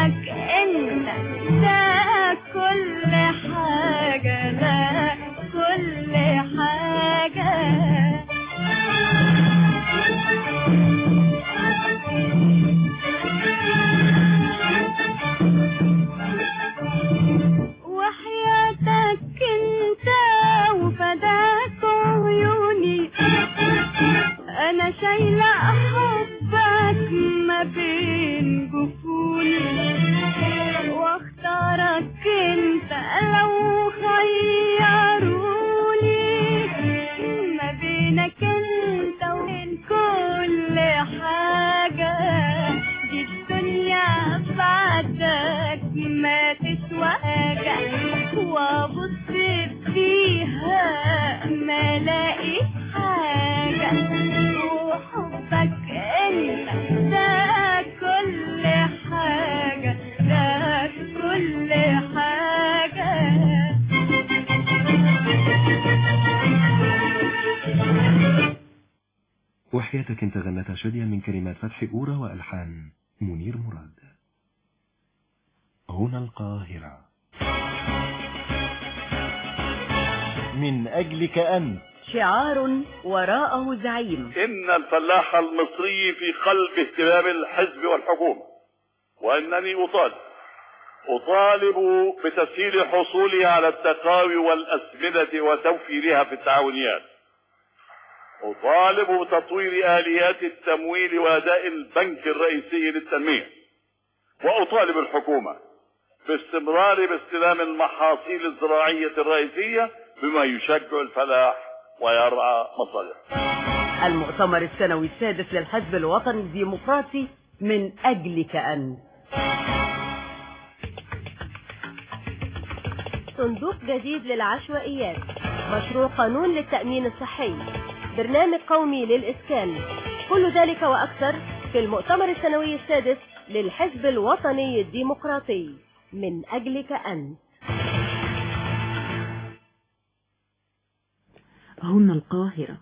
وحبك انت ده كل حاجة، ده كل حاجة. وحياتك انت وفداك عيوني، انا شايلة حبك ما بين جفوني، واختارك انت لو خيروني ما بينك انت وبين كل حاجة. دي الدنيا بعدك ما تسوى حاجة، وابص فيها ما لاقي حاجة. وحبك انت ده كل حاجة، ده كل حاجة. وحياتك انت غنتها شادية من كلمات فتحي أورا وألحان منير مراد. هنا القاهرة. من أجلك أنت، شعار وراءه زعيم. إن الفلاح المصري في قلب اهتمام الحزب والحكومة، وأنني أطالب بتسهيل حصوله على التقاوي والأسمدة وتوفيرها في التعاونيات. أطالب بتطوير آليات التمويل وأداء البنك الرئيسي للتنمية. وأطالب الحكومة باستلام المحاصيل الزراعية الرئيسية بما يشجع الفلاح ويرعى مصالحه. المؤتمر السنوي السادس للحزب الوطني الديمقراطي من أجلك أنت. صندوق جديد للعشوائيات، مشروع قانون للتأمين الصحي، برنامج قومي للإسكان، كل ذلك وأكثر في المؤتمر السنوي السادس للحزب الوطني الديمقراطي من أجلك أنت. هنا القاهرة.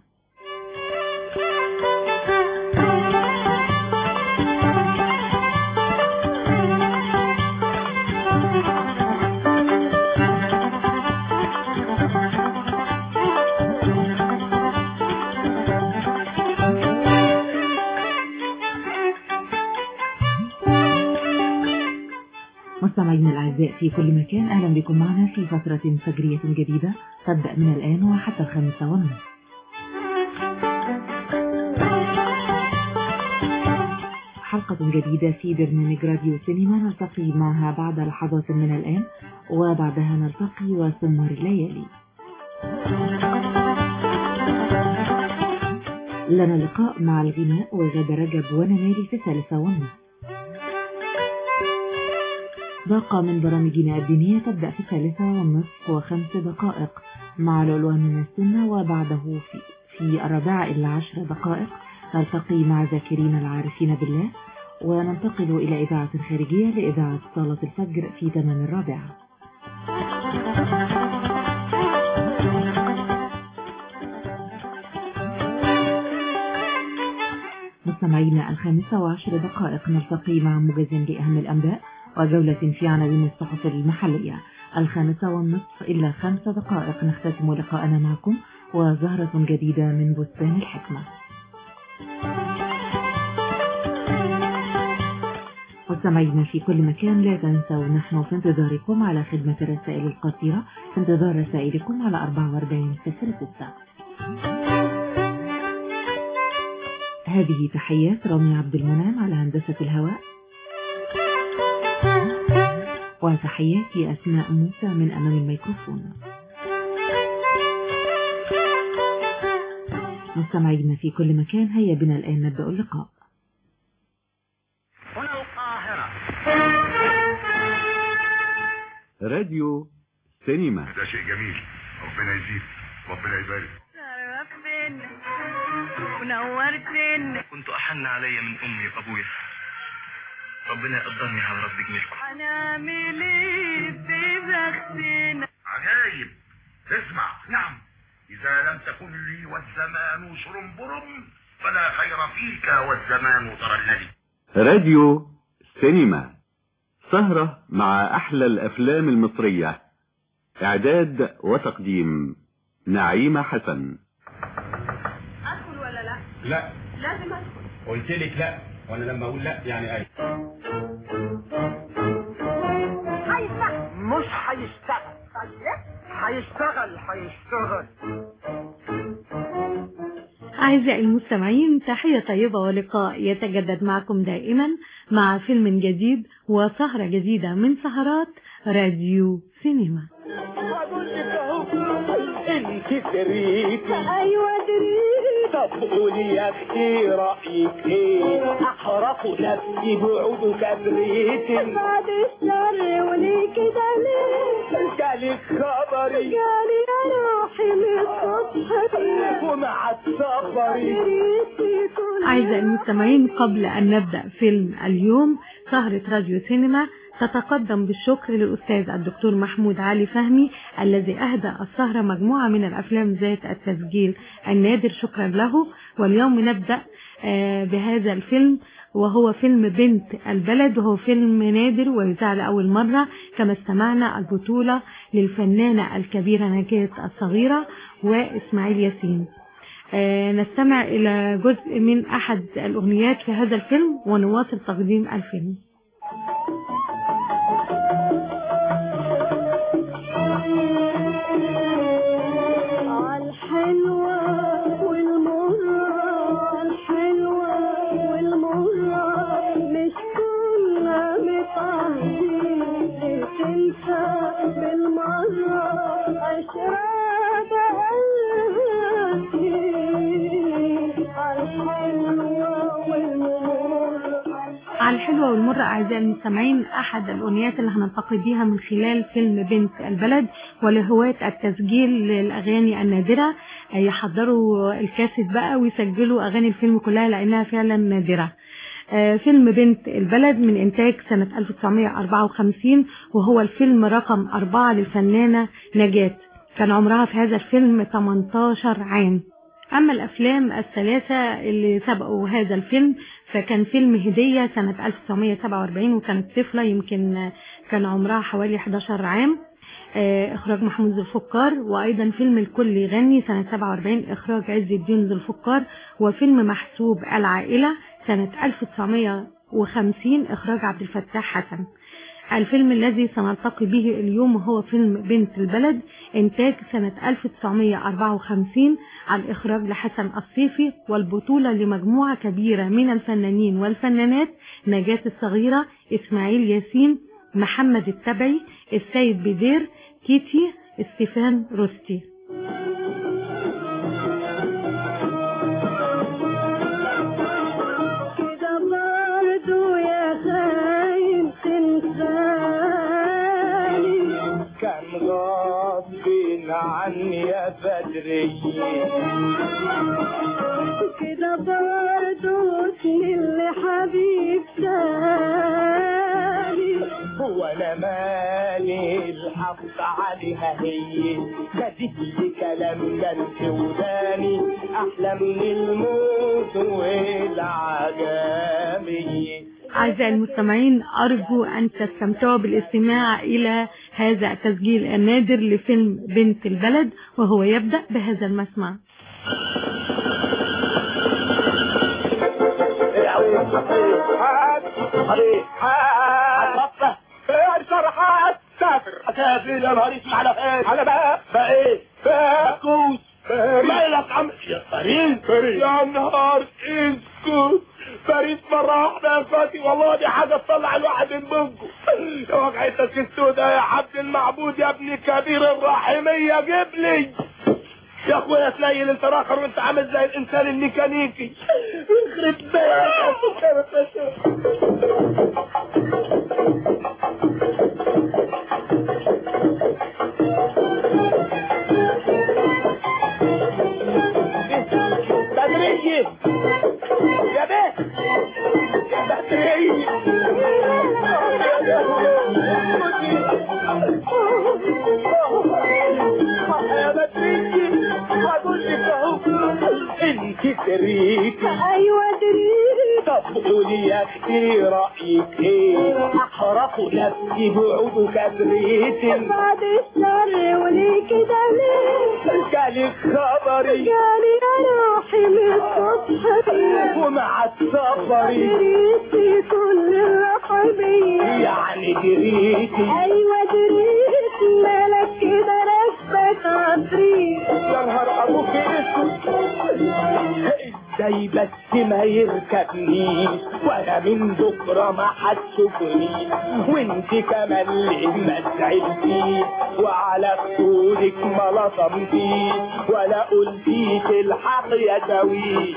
مستمعينا الأعزاء في كل مكان، أهلا بكم معنا في فترة فجرية جديدة تبدأ من الآن وحتى 5:30. حلقة جديدة في برنامج راديو سينما نلتقي معها بعد لحظات من الآن، وبعدها نلتقي وسمر الليالي. لنا لقاء مع الغناء وغادة رجب ونمالي في 3:30. باقة من برامجنا الدينية تبدأ في 3:30 و5 دقائق مع العنوان من السنة، وبعده في 4:10 نلتقي مع ذاكرين العارفين بالله، وننتقل إلى إذاعة خارجية لإذاعة صلاة الفجر في 8:15. مستمعينا 5:10 نلتقي مع موجز لأهم الأنباء وجولة في عناوين الصحف المحلية. 5:30 إلى 5 دقائق نختتم لقاءنا معكم وزهرة جديدة من بستان الحكمة. مستمعينا في كل مكان، لا تنسوا نحن في انتظاركم على خدمة الرسائل القصيرة، في انتظار رسائلكم على 4406. هذه تحيات رامي عبد المنعم على هندسة الهواء، وتحياتي أسماء موسى من أمام الميكروفون. مستمعينا في كل مكان، هيا بنا الآن نبدأ اللقاء. هنا القاهرة. راديو سينما. ده شيء جميل، ربنا يزيد، ربنا يبارك. شرفتنا ونورتنا. كنت أحن علي من أمي وأبويا، ربنا يقدرني على رب جميلكم. هنعمل ايه في بختنا؟ عجايب، اسمع. نعم، إذا لم تكن لي والزمان شرنبرم فلا خير فيك والزمان ترللي. راديو سينما سهرة مع أحلى الأفلام المصرية. إعداد وتقديم نعيمة حسن. ادخل ولا لا؟ لا لازم ادخل. قلت لك لا، وانا لما اقول لا يعني اي. هيشتغل. مش هيشتغل. هيشتغل. أعزائي المستمعين، تحية طيبة ولقاء يتجدد معكم دائما مع فيلم جديد وسهرة جديدة من سهرات راديو سينما. انت دريتي؟ ايوه دريتي. طب قولي يا اختي رايك ايه؟ احرق نفسي بعود كبريتي. بعد الشر وليه كده ليه؟ جالك خبري؟ جالي يا روحي من الصبح ومع السفري. أعزائي المستمعين، قبل أن نبدأ فيلم اليوم سهرة راديو سينما تتقدم بالشكر للأستاذ الدكتور محمود علي فهمي الذي أهدى السهرة مجموعة من الأفلام ذات التسجيل النادر. شكرا له. واليوم نبدأ بهذا الفيلم وهو فيلم بنت البلد، وهو فيلم نادر ويذاع لأول مرة. كما استمعنا البطولة للفنانة الكبيرة نجاة الصغيرة وإسماعيل ياسين. نستمع إلى جزء من أحد الأغنيات في هذا الفيلم ونواصل تقديم الفيلم. الحلوة والمرة، الحلوة والمرة، مش كنا متعهدين تنسى بالمرة أشرار قلبي. على الحلوة والمرة أعزائي المستمعين أحد الأغنيات اللي هنلتقي بيها من خلال فيلم بنت البلد. ولهواة التسجيل للأغاني النادرة يحضروا الكاسيت بقى ويسجلوا أغاني الفيلم كلها لأنها فعلا نادرة. فيلم بنت البلد من إنتاج سنة 1954 وهو الفيلم رقم 4 للفنانة نجاة. كان عمرها في هذا الفيلم 18 عام. أما الأفلام الثلاثة اللي سبقوا هذا الفيلم فكان فيلم هدية سنة 1947 وكانت طفلة يمكن كان عمرها حوالي 11 عام، إخراج محمود ذو الفقار. وأيضا فيلم الكل يغني سنة 47 إخراج عز الدين ذو الفقار. وفيلم محسوب العائلة سنة 1950 إخراج عبد الفتاح حسن. الفيلم الذي سنلتقي به اليوم هو فيلم بنت البلد إنتاج سنة 1954 على الإخراج لحسن الصيفي والبطولة لمجموعة كبيرة من الفنانين والفنانات: نجاة الصغيرة، إسماعيل ياسين، محمد التبعي، السيد بدير، كيتي، ستيفان روستي. كان غصب عني يا بدري كده برضو اللي حبيب تاني. هو انا مالي الحق عليها هي كدت لي كلام بنت وداني احلى من الموت والعجمي. أعزائي المستمعين، أرجو أن تستمتعوا بالاستماع إلى هذا التسجيل النادر لفيلم بنت البلد وهو يبدأ بهذا المسمع. سافر يا نهار اسمع على خير على بقى ايه باكوس مالك عم يا فريد يا نهار اسكت فريد مرة واحدة يا فاتي والله دي حاجة تطلع الواحد من بوجه. يا وجعتك السوداء يا عبد المعبود يا ابن كبير الرحمية جيب لي يا اخويا تنيل انت راخر وانت عامل زي الانسان الميكانيكي يخرب بدرية يا بيه يا بدرية يا بدرية هقول لك اهو انت دريتي؟ ايوه دريت. طب قولي يا اختي رايك ايه؟ احرق نفسي بعود كبريتي. بعد الشر وليه كده ليه؟ جالك خبري؟ جالي روحي من الصبح ومع السفر دريتي كل الرحبية. يعني دريتي؟ ايوه دريت. مالك كده ركبك عفريت؟ يا نهار ابوك اسود، ازاي بس ما يركبنيش وانا من بكره ما هتشوفنيش، وانت كمان ليه ما زعلتيش وعلى خدودك ما لطمتيش ولا قلتيش الحق يا شويش.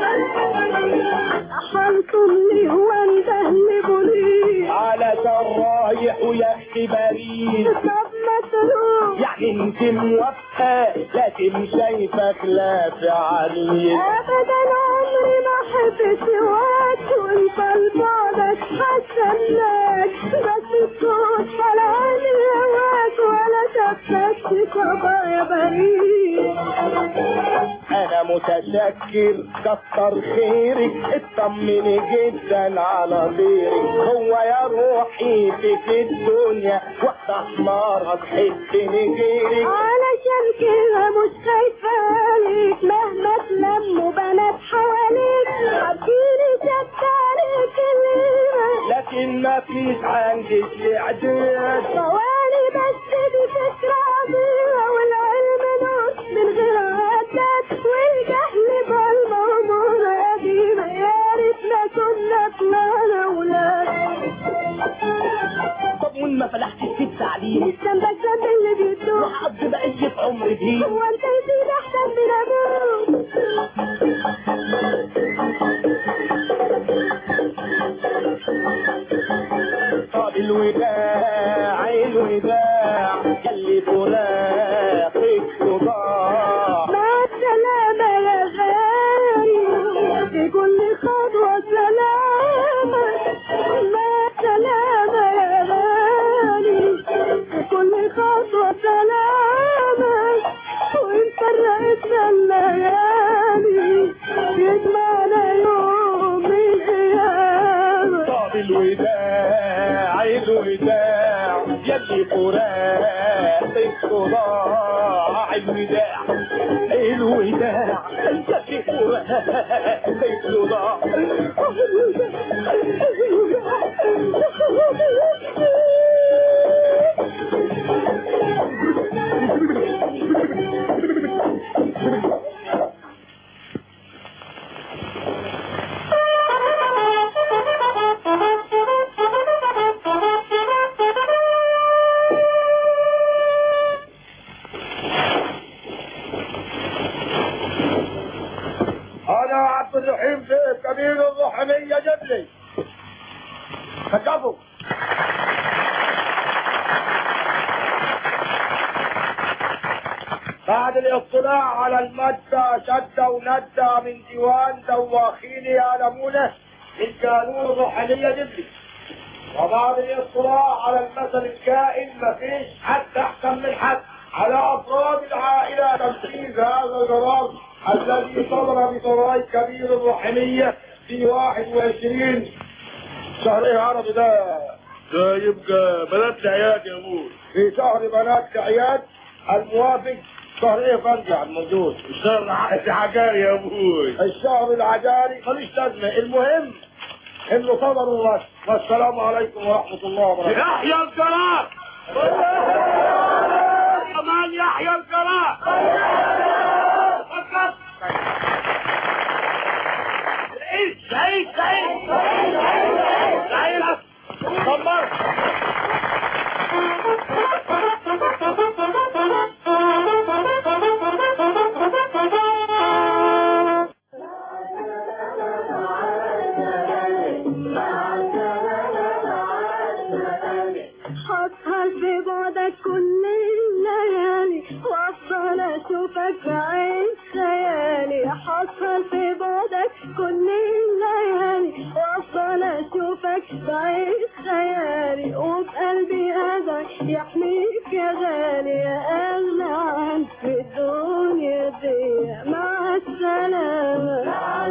حنطلي وانده لبوليس علشان رايح ويا اختي باريس. طب ما تروح يعني انت موافقه لكن شايفه خلافي عليك. ابدا عمري ما حبيت سواك وانت لبعدك حسناك، بس الصوت طلعان هواك ولا شفتك صبا يا بريء. انا متشكر كتر خيرك، اطمني جدا على غيرك. هو يا روحي في الدنيا واحدة حمارة تحبني غيرك. علشان كده مش خايفة عليك مهما تلموا بنات حواليك، حبيني شفت عليك الليلة لكن ما فيش عندي استعداد. ثواني بس دي فكرة عظيمة، والعلم نور من غير عداد، والجهل بالموضوع قديمة. يا ريتنا كنا طلعنا ولاد. طب وين ما فلحتش في التعليم؟ الذنب الذنب اللي بيدوم، وهقضي بقية عمري فيه. هو انت يزيد احسن من ابوك؟ طب الوداع الوداع اللي فراقك صداع. مع السلامة يا غالي، في كل خطوة سلامة. مع السلامة يا غالي، في كل خطوة سلامة. وإن فرقتنا الليالي يجمعنا يوم القيامة. طب الوداع الوداع يلي فراقك صداع. الوداع الوداع يلي فراقك صداع. انا عبد الرحيم سيف كبير الرحمية جبلي. خطفوا. بعد الاطلاع على المادة شدة وندة من ديوان دواخين يعلمونه من قانون الروحانية جبلي، وبعد الاطلاع على المثل الكائن مفيش حد احسن من حد على افراد العائلة تنفيذ هذا القرار الذي صدر بسراي كبير الرحمية في 21 شهر ايه عربي ده يبقى بنات عياد يا ابوي. في شهر بنات عياد الموافق شهر ايه فرجع الموجود الشهر العجاري يا ابوي. الشهر العجاري ماليش لازمه، المهم انه صدر الرسم. والسلام عليكم ورحمه الله وبركاته. يحيى القرار كمان يحيى القرار. فقط سعيد صبر. هسهر في بعدك كل الليالي وافضل اشوفك بعين خيالي. هسهر في بعدك كل الليالي وافضل اشوفك بعين خيالي. وبقلبي هذا يحميك يا غالي، يا اغلى عن في الدنيا دي. مع السلامة.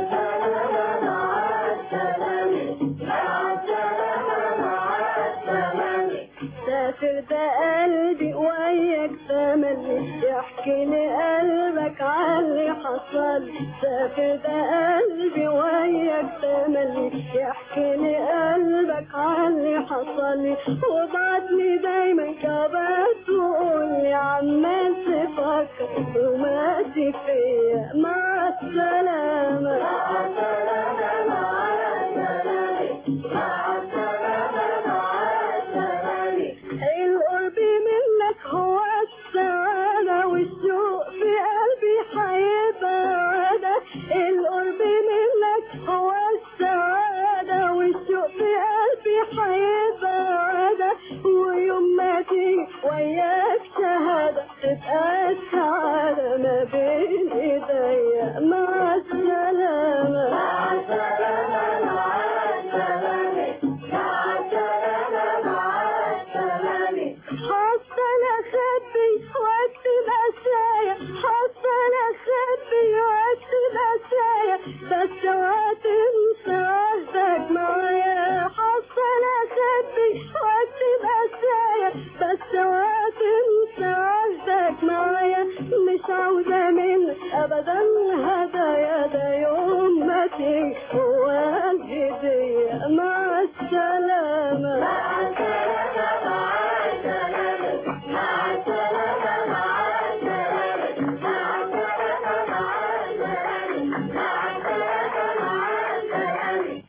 سافر ده قلبي وياك تملي يحكي لي قلبك عاللي حصل. سافر ده قلبي وياك تملي يحكي لي قلبك عاللي حصل. وبعتني دايما كبات وقول لي عمال تفكر وماشي فيا. مع السلامة مع السلامة مع السلامة مع السلامة مع السلامة. القرب منك هو السعادة والشوق في قلبي هيبقى عادة. القرب منك هو السعادة والشوق في قلبي هيبقى عادة. ويوم ما تيجي وياك شهادة تبقى السعادة ما بين ايديا. مع السلامة مع السلامة مع السلامة مع السلامة مع السلامة. حصل اخبي واكتب اشياء حصل اخبي واكتب اشياء بس وهتنسى عهدك معايا. حصل اخبي واكتب اشياء بس وهتنسى عهدك معايا. مش عاوزة منك ابدا هدايا ده يوم ما تيجي هو الهدية. مع السلامة مع السلامة مع السلامة مع السلامة مع السلامة مع السلامة مع السلامة مع السلامة مع السلامة.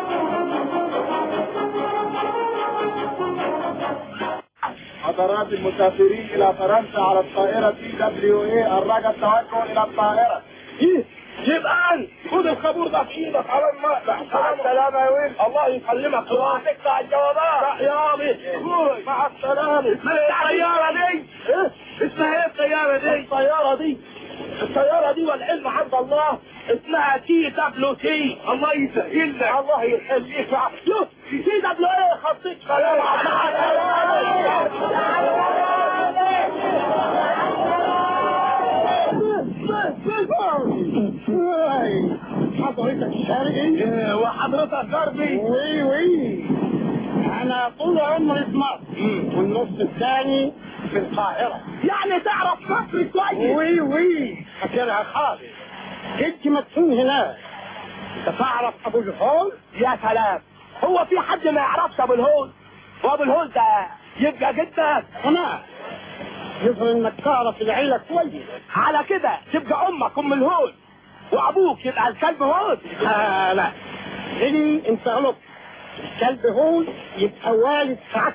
حضرات المسافرين الى فرنسا على الطائرة TWA الرجاء التوجه الى الطائرة. جيبان خد الخابور ده في ايدك على المقطع. مع السلامة يا ويل. الله يسلمك. اوعى تقطع الجوابات. لا يا ابي مع السلامة. الطيارة دي اسمها ايه الطيارة دي؟ الطيارة دي والعلم عند الله اسمها TWT. الله يسهل لك. الله يخليك. TWA خطيك كلام. مع حضرتك شرقي وحضرتك غربي. وي انا طول عمري في مصر والنص الثاني في القاهرة. يعني تعرف مصر كويس. وي فاكرها خالص. جيت مدفون هناك. انت تعرف ابو الهول؟ يا سلام. هو في حد ما يعرفش ابو الهول؟ وابو الهول ده يبقى جدك. انا يظهر انك تعرف العيلة كويس. على كده تبقى امك ام الهول وابوك يبقى الكلب هول. لا إلي انت غلط. الكلب هول يبقى والد سعادتك.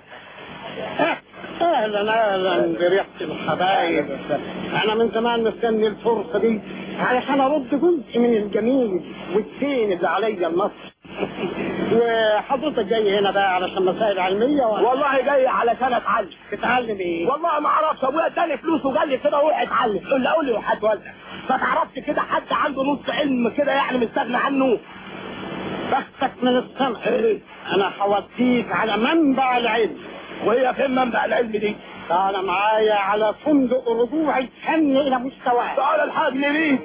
اهلا بريحة الحبايب. انا من زمان مستني الفرصة دي علشان ارد جزء من الجميل والدين اللي عليا المصر. وحضرتك جاي هنا بقى علشان مسائل علمية ولا؟ والله جاي علشان اتعلم. تتعلم ايه؟ والله ما اعرفش. ابويا اداني فلوس وقال لي كده روح اتعلم. قول لي وهتولد. ما تعرفش كده حد عنده نص علم كده يعني مستغنى عنه؟ بختك من السمع. انا هوديك على منبع العلم. وهي فين منبع العلم دي؟ تعال معايا على فندق رجوع الفن الى مستواه. تعال الحاجني ليه؟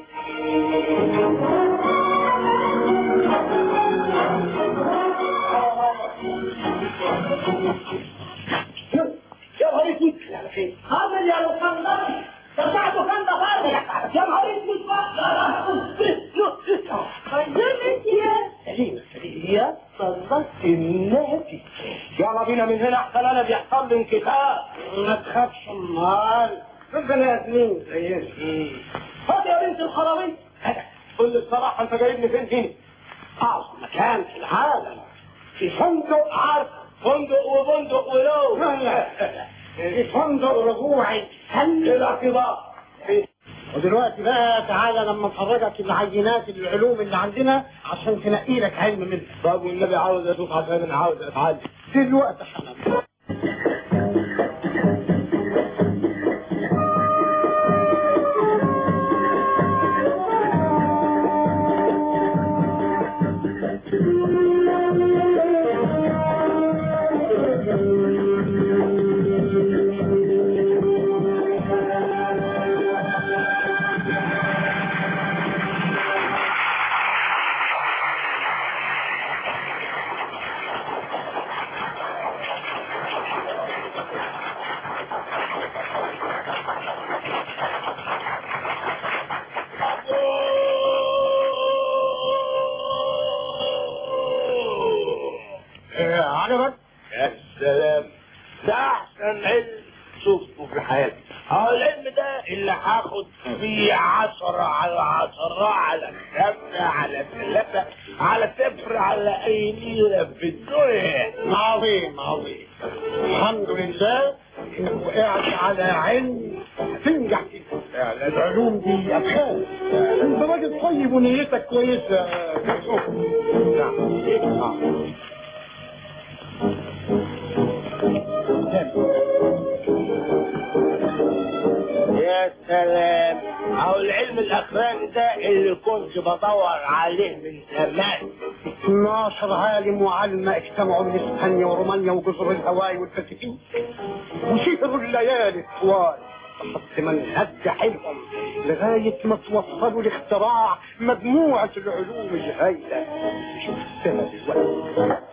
يا نهار اسود. عامل يا لوكندر تبعته كان ده فرق يا نهار اسود. سليمة صلت النبي. يلا بينا من هنا احسن انا بيحصل لي انكسار. ما تخافش امال ربنا يسلمك. هات يا بنت الحرامية. قول لي الصراحة انت جايبني فين هنا؟ اعظم مكان في العالم. في فندق عارف فندق وبندق ولو. في فندق رجوعي هل الارتباط. ودلوقتي بقى تعالى لما نفرجك العينات العلوم اللي عندنا عشان تنقي لك علم منها. طب والنبي عاوز اشوف عشان انا عاوز اتعلم دلوقتي حالا. حلم شفته في حياتي. العلم ده اللي هاخد فيه 10 على 10 على 5 على 3 على 0 على اي ليره في الدنيا. عظيم عظيم. الحمد لله انك وقعت على علم تنجح فيه. العلوم دي ابحاث. انت راجل طيب ونيتك كويسه. يا سلام. العلم الاخراني ده اللي كنت بدور عليه من زمان. 12 عالم وعلمة اجتمعوا من اسبانيا ورومانيا وجزر الهواي والباسيفيك وسهروا الليالي الطوال لحد ما انهد حيلهم لغاية ما توصلوا لاختراع مجموعة العلوم الهائلة شفتها دلوقتي.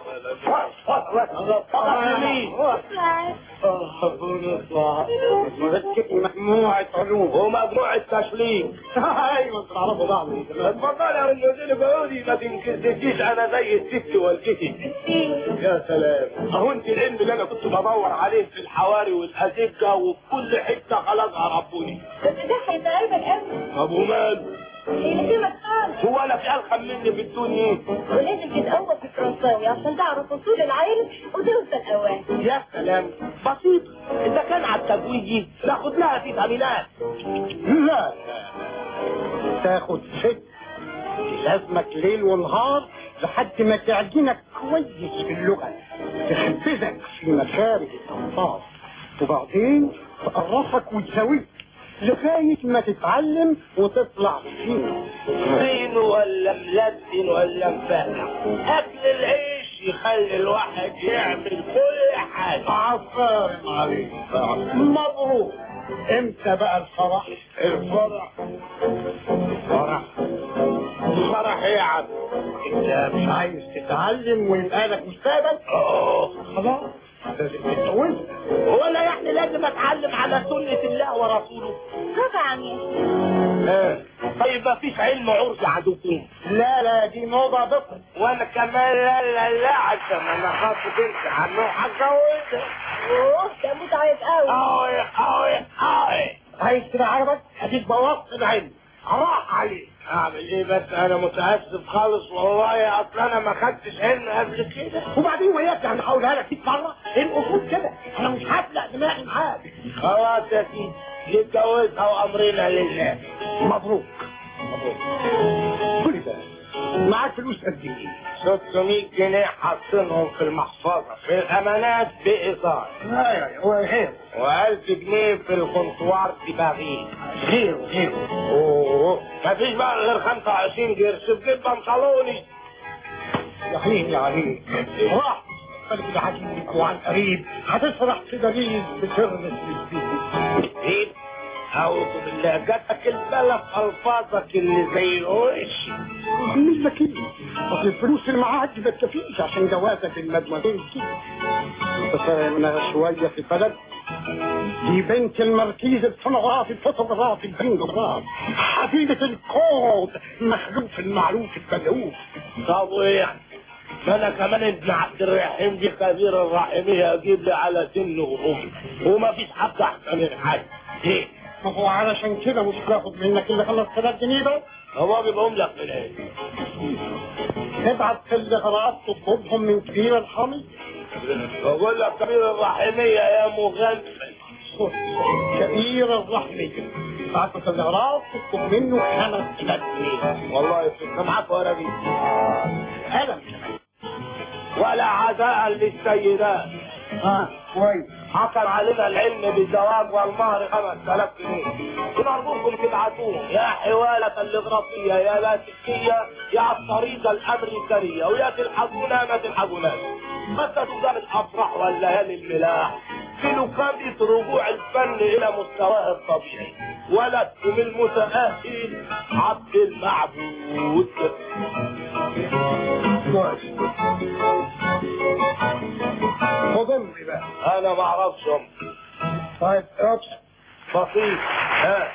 مجموعة علوم ومجموعة تشليك. ايوه تعرفوا بعض. اتفضل يا المدير بقولي ما تنكسديش انا زي الست والدتي. يا سلام. اهو انت العلم اللي انا كنت بدور عليه في الحواري والازقه وفي كل حته خلاص عرفوني. بس ده هيبقى قلبك قوي. ابو مال اللي فيه مكان. هو انا في الخم مني في الدنيا. ولازم تتقوى في الفرنساوي عشان تعرف اصول العلم وتوصل اوان. يا سلام بسيط. اذا كان على التجويد ناخد لها فيتامينات. لا تاخد ست لازمك ليل ونهار لحد ما تعجنك كويس في اللغة تحفزك في مخارج الألفاظ وبعدين تقرصك وتساويك لغاية ما تتعلم وتطلع فين ولا ملدن ولا مفاتح. أكل العيش يخلي الواحد يعمل كل حاجة. عفارم عليك. مبروك. امتى بقى الفرح؟ الفرح الفرح ايه يا عم؟ انت مش عايز تتعلم ويبقى لك مستقبل؟ خلاص لازم تتجوز. هو انا يعني لازم اتعلم على سنة الله ورسوله؟ طبعا يا طيب مفيش علم عرفي عندكم؟ لا دي موضة بطل. وانا كمان لا عشان انا خاطب بنت عنه هتجوزها. ده متعب قوي. عايز تبقى عربك؟ هديك بوظت العلم. راح عليك. اعمل ايه بس انا متاسف خالص والله اصل انا ما خدتش علم قبل كده. وبعدين وياك يعني هقولها لك 100 مره الاصول كده انا مش هفلق دماغي معاك. خلاص يا سيدي نتجوزها وامرنا لله. مبروك. كل ده معاك فلوس قد ايه؟ 600 جنيه حاطينهم في المحفظه في الامانات بايصال. هو غير. و1000 جنيه في الكونتوار في باريس. غير. مفيش بقى غير 25 قرش في جيب بنطلوني. يا عيني عليك. راح قلبي العجيب وعن قريب هتسرح في دليل بترمس بالبيت. أعوذ بالله جاتك البلد ألفاظك اللي زي الوش. مش ذكي. أصل الفلوس اللي معاك ما تكفيش عشان جوازك المدمدين كده. أنت فاهمنا شوية في البلد. دي بنت المركيز الفونوغرافي الفوتوغرافي البنجوغراف حبيبة الكود مخلوف المعلوف البلوف. طب وإيه يعني؟ ما انا كمان ابن عبد الرحيم دي خبير الرحمية اجيب لي على سن وام وما فيش حد احسن من حد. ايه؟ ما هو علشان كده مش باخد منك اللي 5000 جنيه ده. هو بيبقوا لك من ايه؟ ابعت في الاغراض تطلبهم من كبير الحمي. بقول لك كبير الرحمية يا مغني. كبير الرحمية بعت في الاغراض تطلب منه 5000 جنيه. والله يفرق معاك ورقي. هلا ولا عزاء للسيدات. كويس. حصل علينا العلم بالزواج والمهر 5000 جنيه. ونرجوكم تبعتوهم يا حوالة الليبراسية يا لاسكية يا الطريقة الأمريكانية ويا تلحقونا ما تلحقوناش. بدأوا قدام الأفراح والليالي الملاح في لوكاندة رجوع الفن إلى مستواه الطبيعي. ولدتم المتأهل عبد المعبود. خد امي بقى. انا ما اعرفش امي. طيب اقص بسيط. ها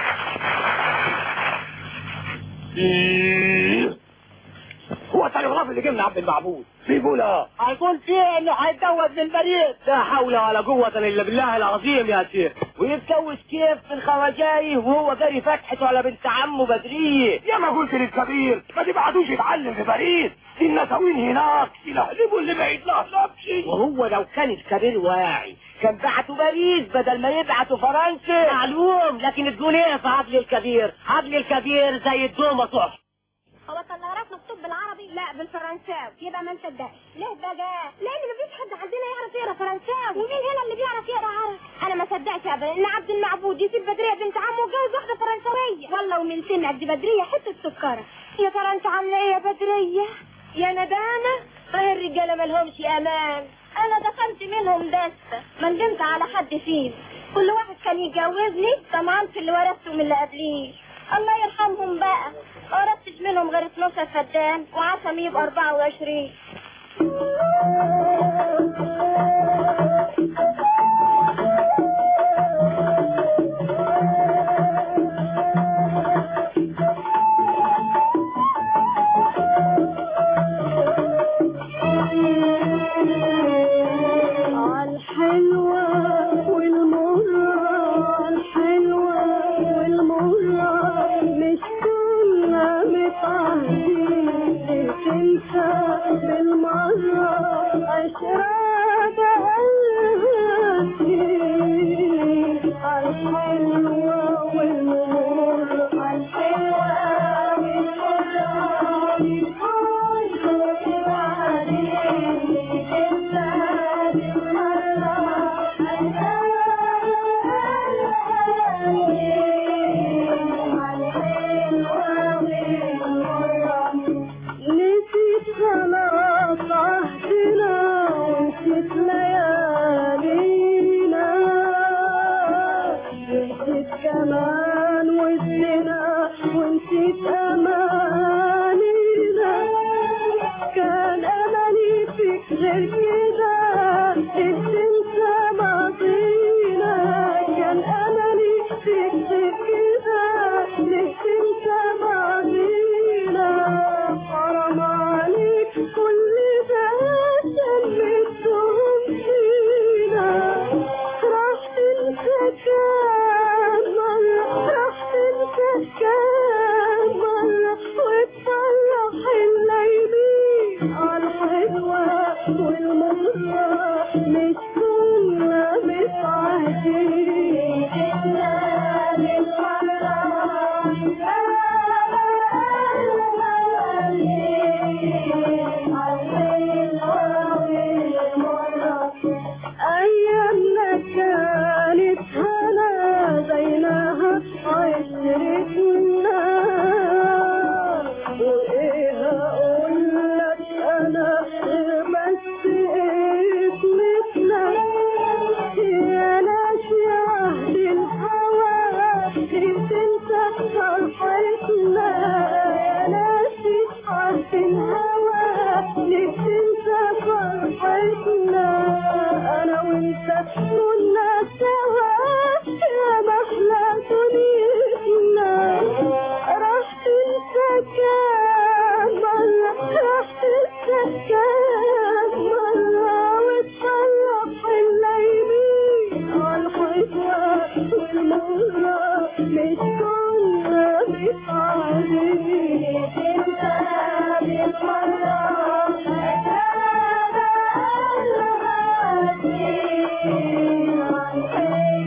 هو تلغراف اللي جبنا عبد المعبود بيقول هيكون فيه انه هيتجوز من بريد. لا حول ولا قوة الا بالله العظيم يا شيخ. ويتجوز كيف في الخواجاي وهو جاري فتحته على بنت عمه بدرية؟ يا ما قلت للكبير ما تبعتوش يتعلم في بريد، النساوين هناك يلهلبوا اللي ما يتلهلبش. وهو لو كان الكبير واعي كان بعتوا باريس بدل ما يبعتوا فرنسا. معلوم، لكن تقول ايه في عقل الكبير؟ عقل الكبير زي الدومة صح. هو الطيارات مكتوب بالعربي؟ لا بالفرنساوي. يبقى ما نصدقش. ليه بقى؟ لان مفيش حد عندنا يعرف يقرا فرنساوي. ومين هنا اللي بيعرف يقرا عربي؟ انا ما صدقش ابدا ان عبد المعبود يسيب بدريه بنت عمه ويتجوز واحده فرنسويه. والله ومن سمعك دي بدريه حته سكره. يا ترى انت عامله ايه يا بدريه؟ يا ندامه طاهر الرجاله مالهمش امان. انا دخلت منهم دسه ما ندمت على حد فيهم. كل واحد كان يتجوزني طمعان في اللي ورثته من اللي قبليه. الله يرحمهم بقى، ما ورثتش منهم غير 12 فدان وعشم يبقى 24. الحلوة والمرة، الحلوة والمرة مش كنا متعهدين تنسى بالمرة أشرار قلبي. الحلوة والمرة، الحلوة والمرة مش كنا متعهدين تنسى كمان وزنا ونسيت أمانينا. كان أملي فيك غير كده تنسى ماضينا. كان أملي فيك غير كده تنسى ماضينا. حرام عليك كل ده سلمتهم فينا. راح تنسى كام مرة، راح تنسى كام مرة وتصلح الليمين. الحلوة والمرة مش كنا متعهدين إلا بالمرة. أيامنا كانت هنا زيناها عشرتنا. وإيه أقول لك أنا بس اسمتنا. يا ناس يا عهد الهوى تنسى فرحتنا. يا ناس عهد الهوى تنسى فرحتنا. أنا وأنت كنا سوا يا محلى دنيتنا. راح تنسى كام مرة، راح تنسى كام مرة وتصلح الليمين. الحلوة والمرة مش كنا متعهدين تنسى بالمرة. أيامنا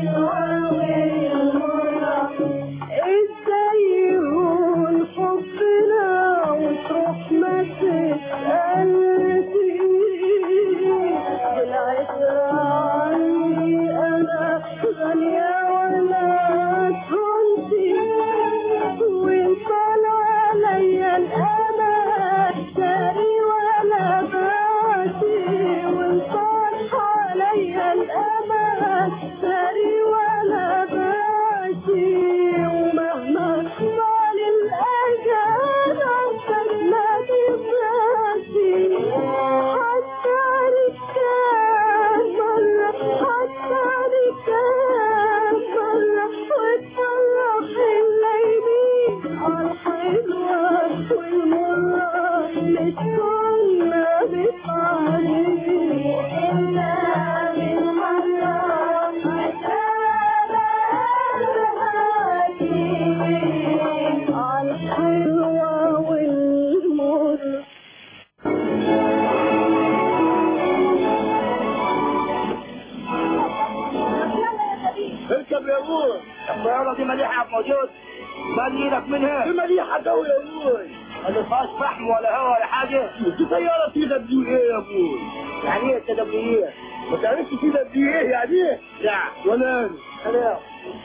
ابوي. الطياره دي مليحه موجود. مال ايدك منها. دي مليحه قوي يا ابوي. ما فيهاش فحم ولا هوا ولا حاجه. دي طياره تي دبليو ايه يا ابوي؟ يعني ايه تي دبليو ايه؟ ما تعرفش تي دبليو ايه يعني ايه؟ لا ولا انا.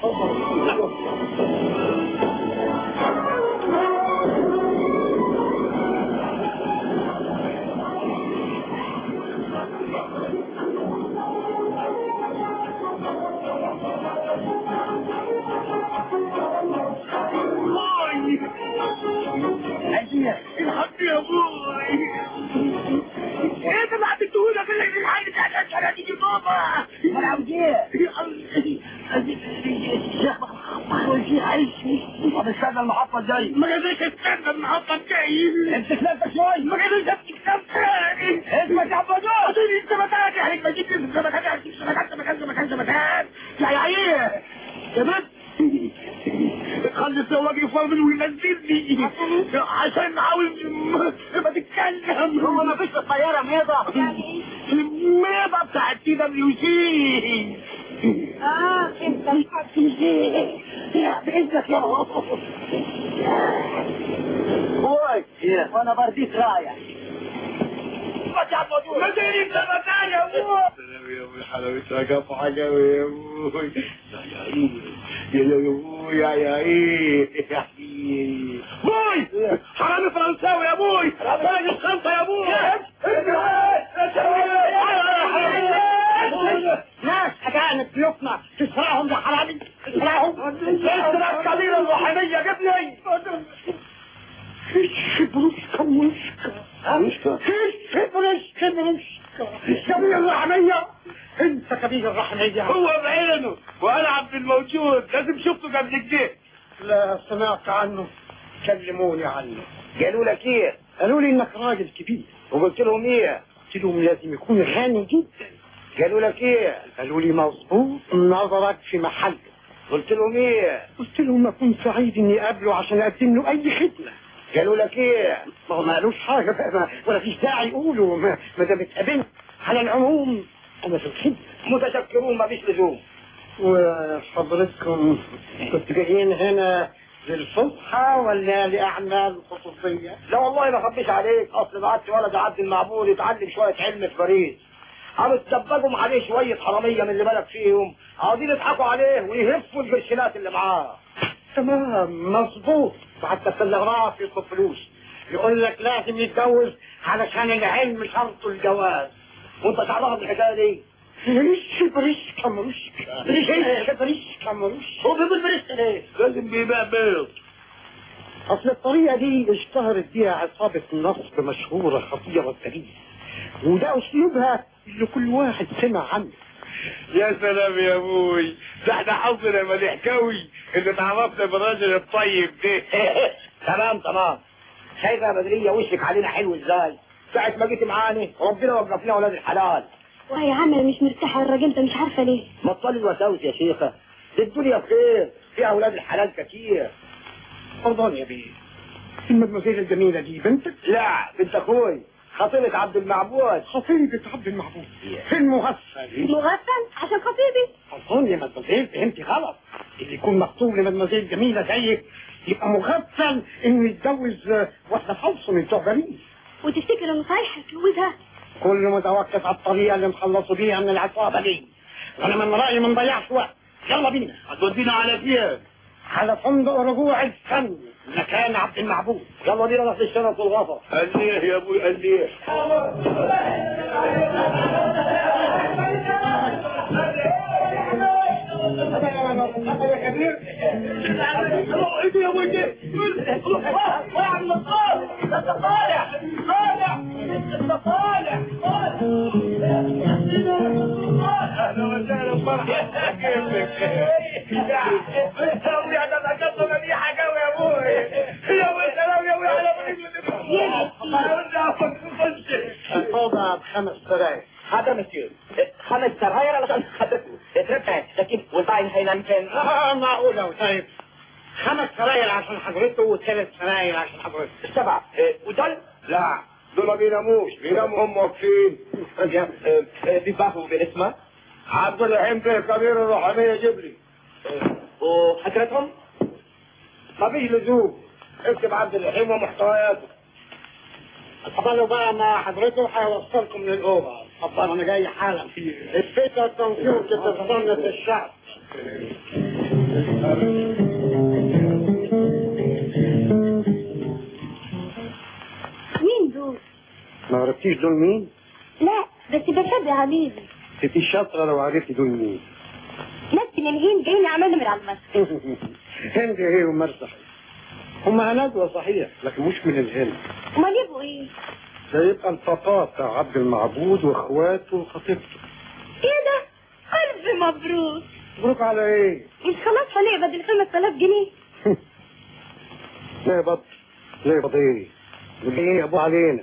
الحق يا ابوي. ايه ده بعد الدهونه في الحاجه بتاعت الشارع دي بابا؟ ما عاوز ايه؟ طب استنى المحطه الجايه. ما قدرتش استنى المحطه الجايه. انت كلمت شوي. ما قدرتش تكتب تاني. اسمع يا عبدو. انت مكانك يا حبيبي. جيت انت مكان يا ايه يا بنت. خلي السواق يفضل وينزلني عشان عاوز ما تتكلم. هو ما فيش في الطياره ميضه؟ الميضه بتاعت تي دبليو سي. انت باذنك يا بوي. وانا برديت رايح. ما تدري انت مكان يا ابوي. يا ابوي حلاوتها كف حاجه يا ابوي. يا ايه بوي. حرامي فرنساوي يا ابوي. فرج الشنطه يا ابوي. ناس اجانب ضيوفنا تسرقهم يا حرامي. تسرقهم. تسرق كبير الروحانيه. جيب لي كبير الرحمية. انت كبير الرحمية. هو بعينه وانا عبد الموجود. لازم شفته قبل كده. لا سمعت عنه. كلموني عنه. قالوا لك ايه؟ قالوا لي انك راجل كبير. وقلت لهم ايه؟ قلت لهم لازم يكون غني جدا. قالوا لك ايه؟ قالوا لي مظبوط نظرك في محله. قلت لهم ايه؟ قلت لهم اكون سعيد اني اقابله عشان اقدم له اي خدمه. قالوا لك ايه؟ ما قالوش حاجه بقى ولا فيش داعي يقولوا ما دام اتقابلنا. على العموم انا في الخدمه. متشكرون ما فيش لزوم. وحضرتكم كنتوا جايين هنا للفسحه ولا لاعمال خصوصيه؟ لا والله ما اخبيش عليك. اصل بعت ولد عبد المعبود يتعلم شويه علم في باريس. قاموا تدبجوا عليه شويه حراميه من اللي بالك فيهم. عاوزين يضحكوا عليه ويهفوا القرشينات اللي معاه. تمام مظبوط. بعد التلغراف يطلب فلوس. يقول لك لازم يتجوز علشان العلم شرط الجواز. وانت تعرف الحكايه دي؟ بريش كامروش. هو بيقول بريش ليه؟ لازم بيبيع بيض. اصل الطريقه دي اشتهرت بيها عصابه نصب مشهوره خطيره التاريخ. وده اسلوبها اللي كل واحد سمع عنه. يا سلام يا ابوي. ده احنا حظنا ملحكاوي اللي تعرفنا بالراجل الطيب ده. تمام. شايفه يا بدريه وشك علينا حلو ازاي؟ ساعه ما جيت معاني ربنا وقف لنا ولاد الحلال. وهي عامل مش مرتاحه الراجل ده مش عارفه ليه. بطلي الوساوس يا شيخه. الدنيا بخير فيها اولاد الحلال كتير. فرضان يا بيه. المدمزيل الجميله دي بنتك؟ لا بنت اخوي. خطيبة عبد المعبود. خطيبة عبد المعبود في المغفل. مغفل عشان خطيبي. أظن يا مدمزيل فهمتي غلط. اللي يكون مخطوب لمدمزيل جميلة زيك يبقى مغفل انه يتجوز واحدة فوصل من بتوع باريس. وتفتكر انه صحيح هيتجوزها؟ كله متوقف على الطريقة اللي مخلصوا بيها من العصابة دي. وانا من رأيي ما نضيعش وقت. يلا بينا. هتودينا على فين؟ على فندق رجوع الفن مكان عبد المعبود. يلا بينا نروح للشنط والغفر. قال ليه يا ابوي قال ليه؟ يا كبير ايه يا ابوي ده؟ واحد من الطالع. انت طالع اهلا وسهلا مرحبا. كيفك؟ يا ده قصه مليحه قوي يا ابوي. يا ابوي سلام يا ابوي على الفوضى ب5 سراير. هذا مسير 5 سراير علشان خدته اتربح. لكن والباقي هينام فين؟ معقوله طيب 5 سراير عشان حضرته و3 سراير عشان حضرته. 7 ودول؟ لا دول ما بيناموش. بيناموا هم واقفين. بيباحوا بالاسمه. عبد الرحيم بيه كبير الروحانيه جيب لي. وحكيتهم؟ ما فيش لزوم. اكتب عبد الرحيم ومحتوياته. اتفضلوا بقى مع حضرته وهيوصلكم للأوضة. اتفضل أنا جاي حالا. الفتى التنفيذ تتصنف الشعب. مين دول؟ ما عرفتيش دول مين؟ لا بس بشد يا حبيبي. انتي شاطرة لو عرفتي دول مين. ناس من الهند جايين يعملوا من على المسرح. هند ايه ومرسح؟ هم هندوة صحيح لكن مش من الهند. امال يبقوا ايه؟ ده يبقى الفقاط بتاع عبد المعبود واخواته وخطيبته. ايه ده؟ الف مبروك. مبروك على ايه؟ مش خلاص هنقبض ال 5000 جنيه؟ نقبض؟ نقبض ايه؟ دول ايه يقبضوا علينا؟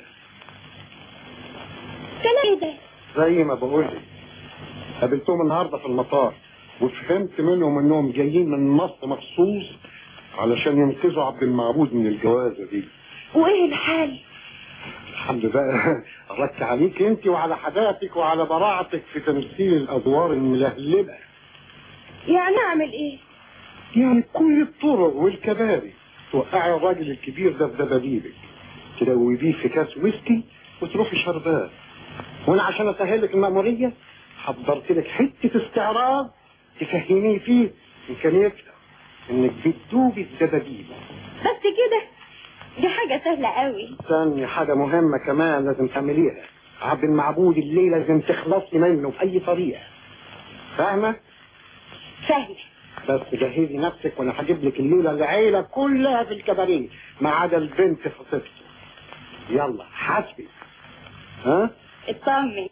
كلام ايه ده؟ زي ما بقول لك قابلتهم النهارده في المطار وفهمت منهم انهم جايين من مصر مخصوص علشان ينقذوا عبد المعبود من الجوازه دي. وايه الحال؟ الحمد لله. رك عليك انت وعلى حداثتك وعلى براعتك في تمثيل الادوار الملهلبه. يعني اعمل ايه؟ يعني كل الطرق والكباري توقعي الراجل الكبير ده في دبابيبك تدوبيه في كاس ويسكي وتروحي شربات. وانا عشان اسهلك المأمورية حضرت لك حتة استعراض تفهميه فيه امكانيتها انك بتدوبي الدبابيب. بس كده؟ دي حاجة سهلة قوي. ثاني حاجة مهمة كمان لازم تعمليها. عبد المعبود الليلة لازم تخلصي منه في اي طريقة. فاهمة؟ فاهمة. بس جهزي نفسك وانا هجيب لك الليلة العيلة كلها في الكباريه ما عدا البنت خطيبته. يلا حاسبي. ها؟ اطمن.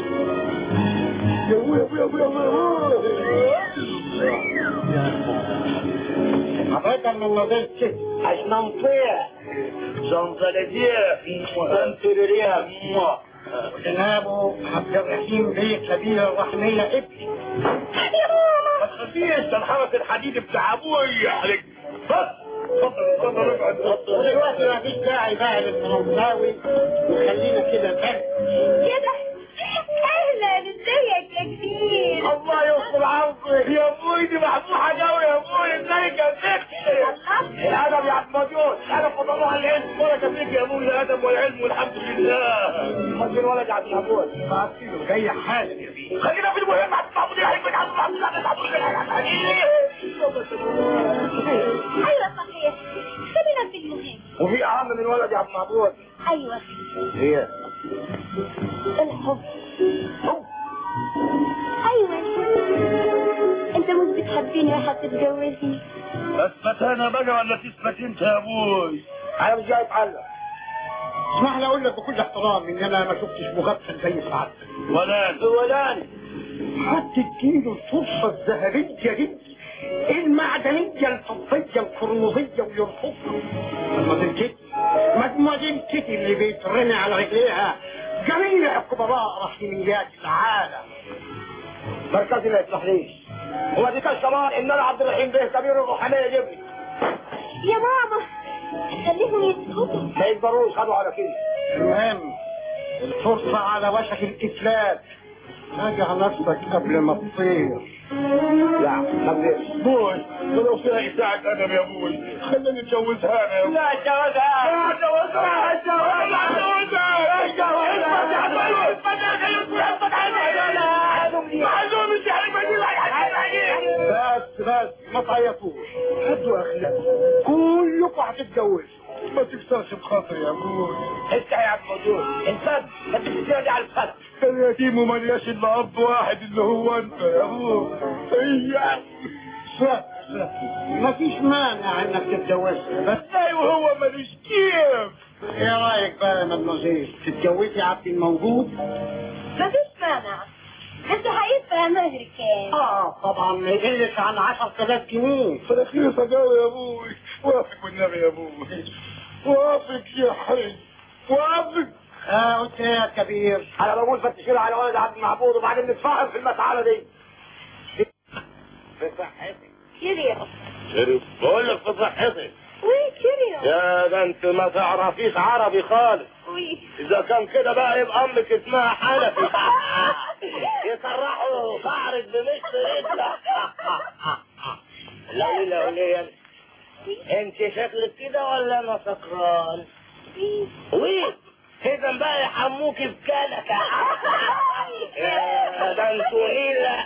حضرتك من نظرتك عشان نطيع زنزلتيه وانتريريها جنابه عبد الرحيم بيه كبير الرحمية ابني. يا ماما ما تخافيش ده الحرس الحديد بتاع ابوي يحرق. بس اتفضل اقعد. ودلوقتي ما فيش داعي بقى للمناوي وخلينا كده بس. كده اهلا ازيك يا كبير. الله يستر عنك يا ابوي دي محبوحه قوي يا ابوي ازيك يا ست. الادب يا عبد المجيد انا فضل الله على العلم ولا كفيك يا ابوي الادب والعلم والحمد لله. مجيد ولد يا عبد المجيد ما له جاي حالا يا بيه. خلينا في المهم عبد المعبود يحييك من عبد المعبود ايوه صحيح خلينا في المهم. وفي اهم من ولد يا عبد المعبود. ايوه هي الحب. ايوه انت مش بتحبيني وهتتجوزني. اثبت انا بقى ولا تثبت انت يا ابوي؟ انا مش جاي اتعلم. اسمح لي اقول لك بكل احترام ان انا ما شفتش مغفل زي سعادتك. ولاني حتى تديله الفرصه الذهبيه دي المعدنيه الفضيه القرمزيه ويرفضها. مدموزيل كيتي اللي بيترمي على رجليها جميع كبراء رحميات العالم. مركزي ما يسمحليش. هو دي كان كمان ان انا عبد الرحيم بيه كبير الروحانيه يجيب لي. يا ماما خليهم يسكتوا. ما يقدروش خدوا على كده. المهم الفرصه على وشك الاتلاف. راجع نفسك قبل ما تطير. لا ما اقدرش. بوي ولو فيها ساعة ادب يا ابوي خليني اتجوزها انا يا ابوي. لا اتجوزها. لا اتجوزها. اتجوزها. بس ما تعيطوش. هدوا اخلاقكم كلكم هتتجوزوا. ما تكسرش بخاطري يا ابوي. انت يا عبد الموجود انت ما تجي على الخلق. اليتيم وملياش الا اب واحد اللي هو انت يا ابوي. اياك مفيش مانع انك تتجوزها بس ايوه هو ماليش كيف. ايه رايك بقى يا مدموزيل تتجوزي عبد الموجود؟ مفيش مانع بس هيدفع مهر كام؟ طبعا ما يقلش عن 10,000 جنيه. رخيصه قوي يا ابوي. وافق والنبي يا ابوي وافق يا حي وافق. قلت ايه يا كبير؟ انا بقول فتشير على ولد عبد المعبود وبعدين نتفاهم في المسألة دي. في صحتك شريف بقول لك في صحتك. وي شريف يا ده انت ما تعرفيش عربي خالص. وي اذا كان كده بقى يبقى امك اسمها حنفي. يسرحوا شعرك بمشط رجلك. انت شكلك كده ولا انا سكران؟ ويه اذا بقى يحموكي بكلك ده انتوا نيلة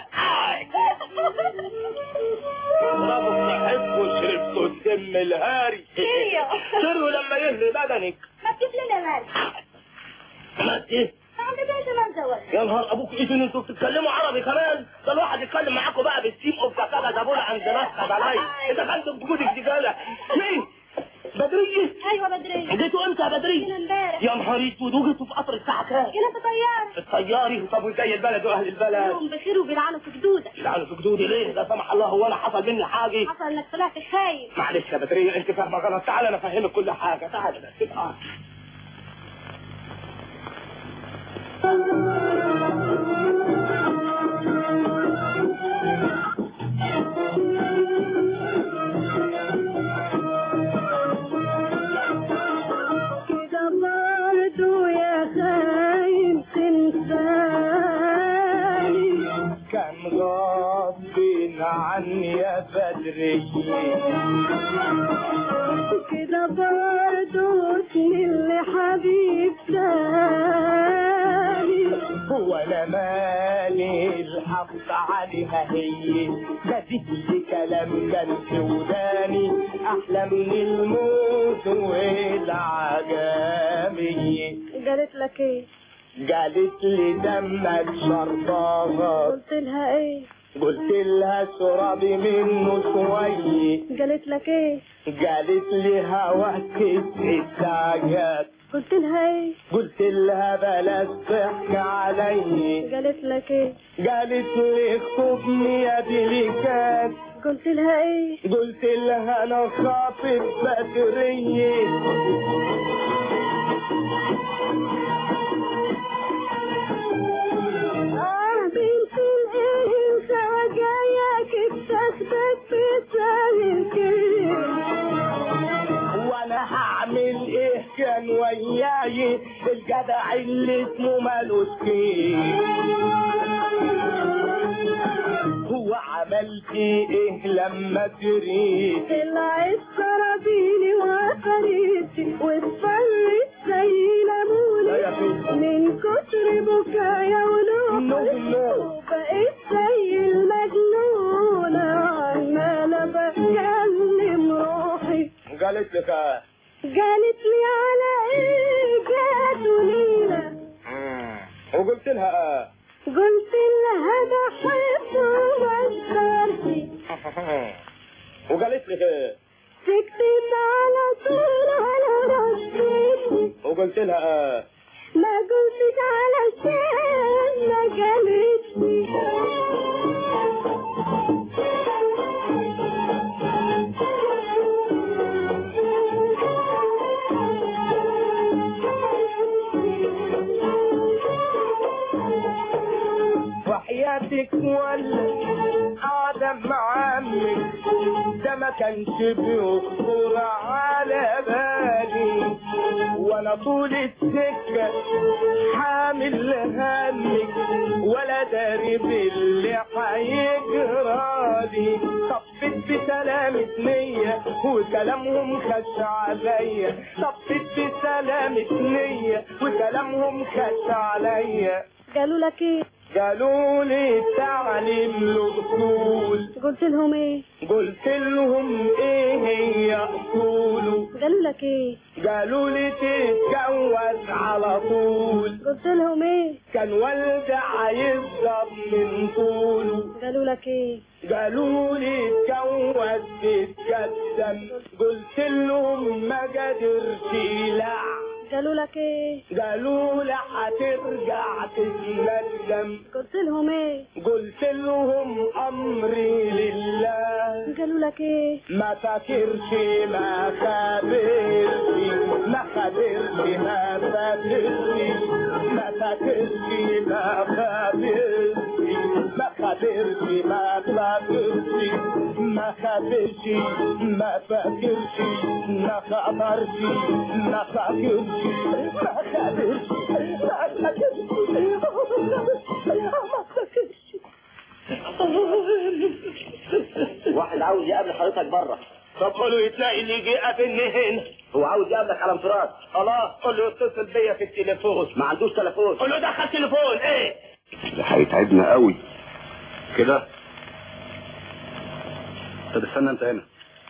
اضربوا صاحبكوا شربتوا الدم الهاري سروا لما يهري بدنك. ما تجيب لنا مال عملت ايه؟ عندك انت منزوج. يا نهار ابوك ايه انتوا بتتكلموا عربي كمان؟ ده الواحد يتكلم معاكم بقى بالسيم اوف كذا جابونا عند ناس بلاي. انت عندك جهودك دي جاله مين؟ بدرية؟ ايوه بدرية. جيتوا امتى يا بدرية؟ جينا امبارح. يا نهار اسود وجيتوا في قطر الساعة كام؟ جينا في طيارة. الطياري؟ طب وازاي البلد واهل البلد؟ كلهم بخير وبيلعنوا في جدودك. يلعنوا في جدودي ليه؟ لا سمح الله هو انا حصل مني حاجة؟ حصل انك طلعت خايف. معلش يا بدرية انت فاهمة غلط، تعالى انا افهمك كل حاجة، تعالى بس. كده برضو يا خاين تنساني، كان غصب عني يا بدرية. كده برضو اسمي اللي حبيب تاني، هو انا مالي الحق عليها هي بدت لي كلام كان في وداني احلى من الموت والعجمية. قالت لك ايه؟ قالت لي دمك شرطاها. قلت لها ايه؟ قلت لها اشربي منه شوية. قالت لك ايه؟ قالت لي هواك الساجات. قلت لها ايه؟ قلت لها بلاش تحكي علي. قالت لك ايه؟ قالت لي اخطبني يا ديليكات. قلت لها ايه؟ قلت لها انا خاطب بدرية. بنت الايه سواجاياك اتاخدت في سهل وانا هعمل ايه كان وياي الجدع اللي اسمه مالوش كيه. هو عملت ايه لما جريت؟ طلعت سرابيلي وفريتي واصفرت زي ليموني من كتر بكايا ونوحي، وبقيت زي المجنونة عمالة بكلم روحي. قالت لك قالت لي على ايه جاتوا لينا؟ وقلت لها قلت لها بحبه واشترتي. وقالت لك سكتت على طول على رصيدي. وقلت لها ما قلتش علشان ما قالتلي. وحياتك ولا قاعدة مع عمك ده ما كانش بيخطر على بالي، وانا طول السكة حامل همك ولا داري باللي هيجرالي. طفت بسلامة نية وكلامهم خش عليا. طفت بسلامة نية وكلامهم خش عليا. قالوا لك ايه؟ قالوا لي تعليم الاصول. قلت لهم ايه؟ قلت لهم ايه هي اصوله. قالوا لك ايه؟ قالوا لي تتجوز على طول. قلت لهم ايه؟ كان والدي عايزها من طوله. قالوا لك ايه؟ قالوا لي اتجوز تتقدم. قلت لهم ما قدرش لا. قالوا لك ايه؟ قالوا لي هترجع تتندم. قلت لهم ايه؟ قلت لهم امري لله. قالوا لك ايه؟ ما فاكرش ما خابرش ما خابرش ما فاكرش ما فاكرش ما خابرش ما خابرش ما فاكرش ما خابرش ما فاكرش ما خبرش ما فاكرش ما خابرش ما فاكرش. واحد عاوز يقابل حضرتك بره. طب قول له يتلاقي اللي يجي قابلني هنا. هو عاوز يقابلك على انفراد. خلاص قول له يتصل بيا في التليفون. ما عندوش تليفون. قول له دخل تليفون. ايه ده هيتعبنا قوي كده. طب استنى انت هنا.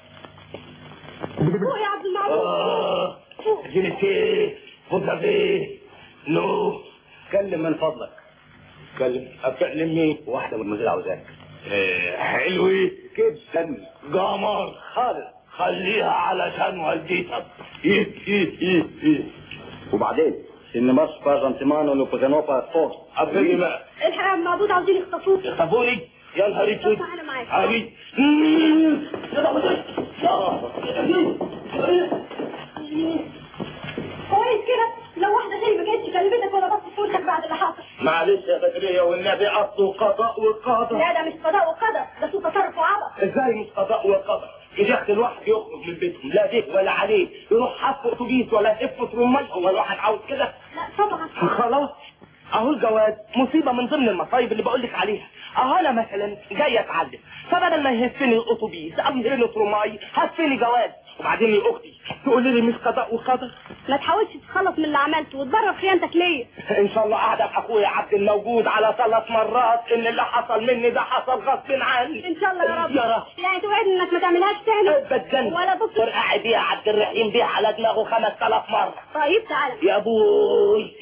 فوق يا عبد المعبود. جنسي فوزافي نو. كلم من فضلك. اتكلم مين؟ واحده من المدير عاوزاك. حلوة جدا. قمر خالص. خليها علشان والدتك. وبعدين ان مصر جنتيمانو لو بوزانو باسبور. ابني بقى. الحق يا عبد المعبود عاوزين يخطفوك. يخطفوني؟ يا نهار اسود. تعالى معايا. علي. كويس كده لو واحده زي ما كانتش كلمتك ولا بصت صورتك بعد اللي حصل. معلش يا بدرية والنبي اصله قضاء وقدر. لا ده مش قضاء وقدر، ده سوء تصرف وعبث. ازاي مش قضاء وقدر؟ يجي الواحد يخرج من بيتهم لا ده ولا عليه، يروح حف اتوبيس ولا يقف رمال. هو الواحد عاوز كده؟ لا طبعا. خلاص اهو الجواز مصيبه من ضمن المصايب اللي بقول لك عليها. اهو انا مثلا جاي اتعلم، فبدل ما يهفني الاتوبيس او يهفني ترماي هفني جواز. وبعدين يا اختي تقولي لي مش قضاء وقدر؟ ما تحاولش تتخلص من اللي عملته وتبرر خيانتك ليا. ان شاء الله قاعده اخويا عبد الموجود على 3 مرات ان اللي حصل مني ده حصل غصب عني. ان شاء الله يا رب. يا رب. يعني توعدني انك ما تعملهاش تاني؟ ابدا. ولا بص ورقع بيها عبد الرحيم بيها على دماغه 5000 مره. طيب تعالى يا ابوي.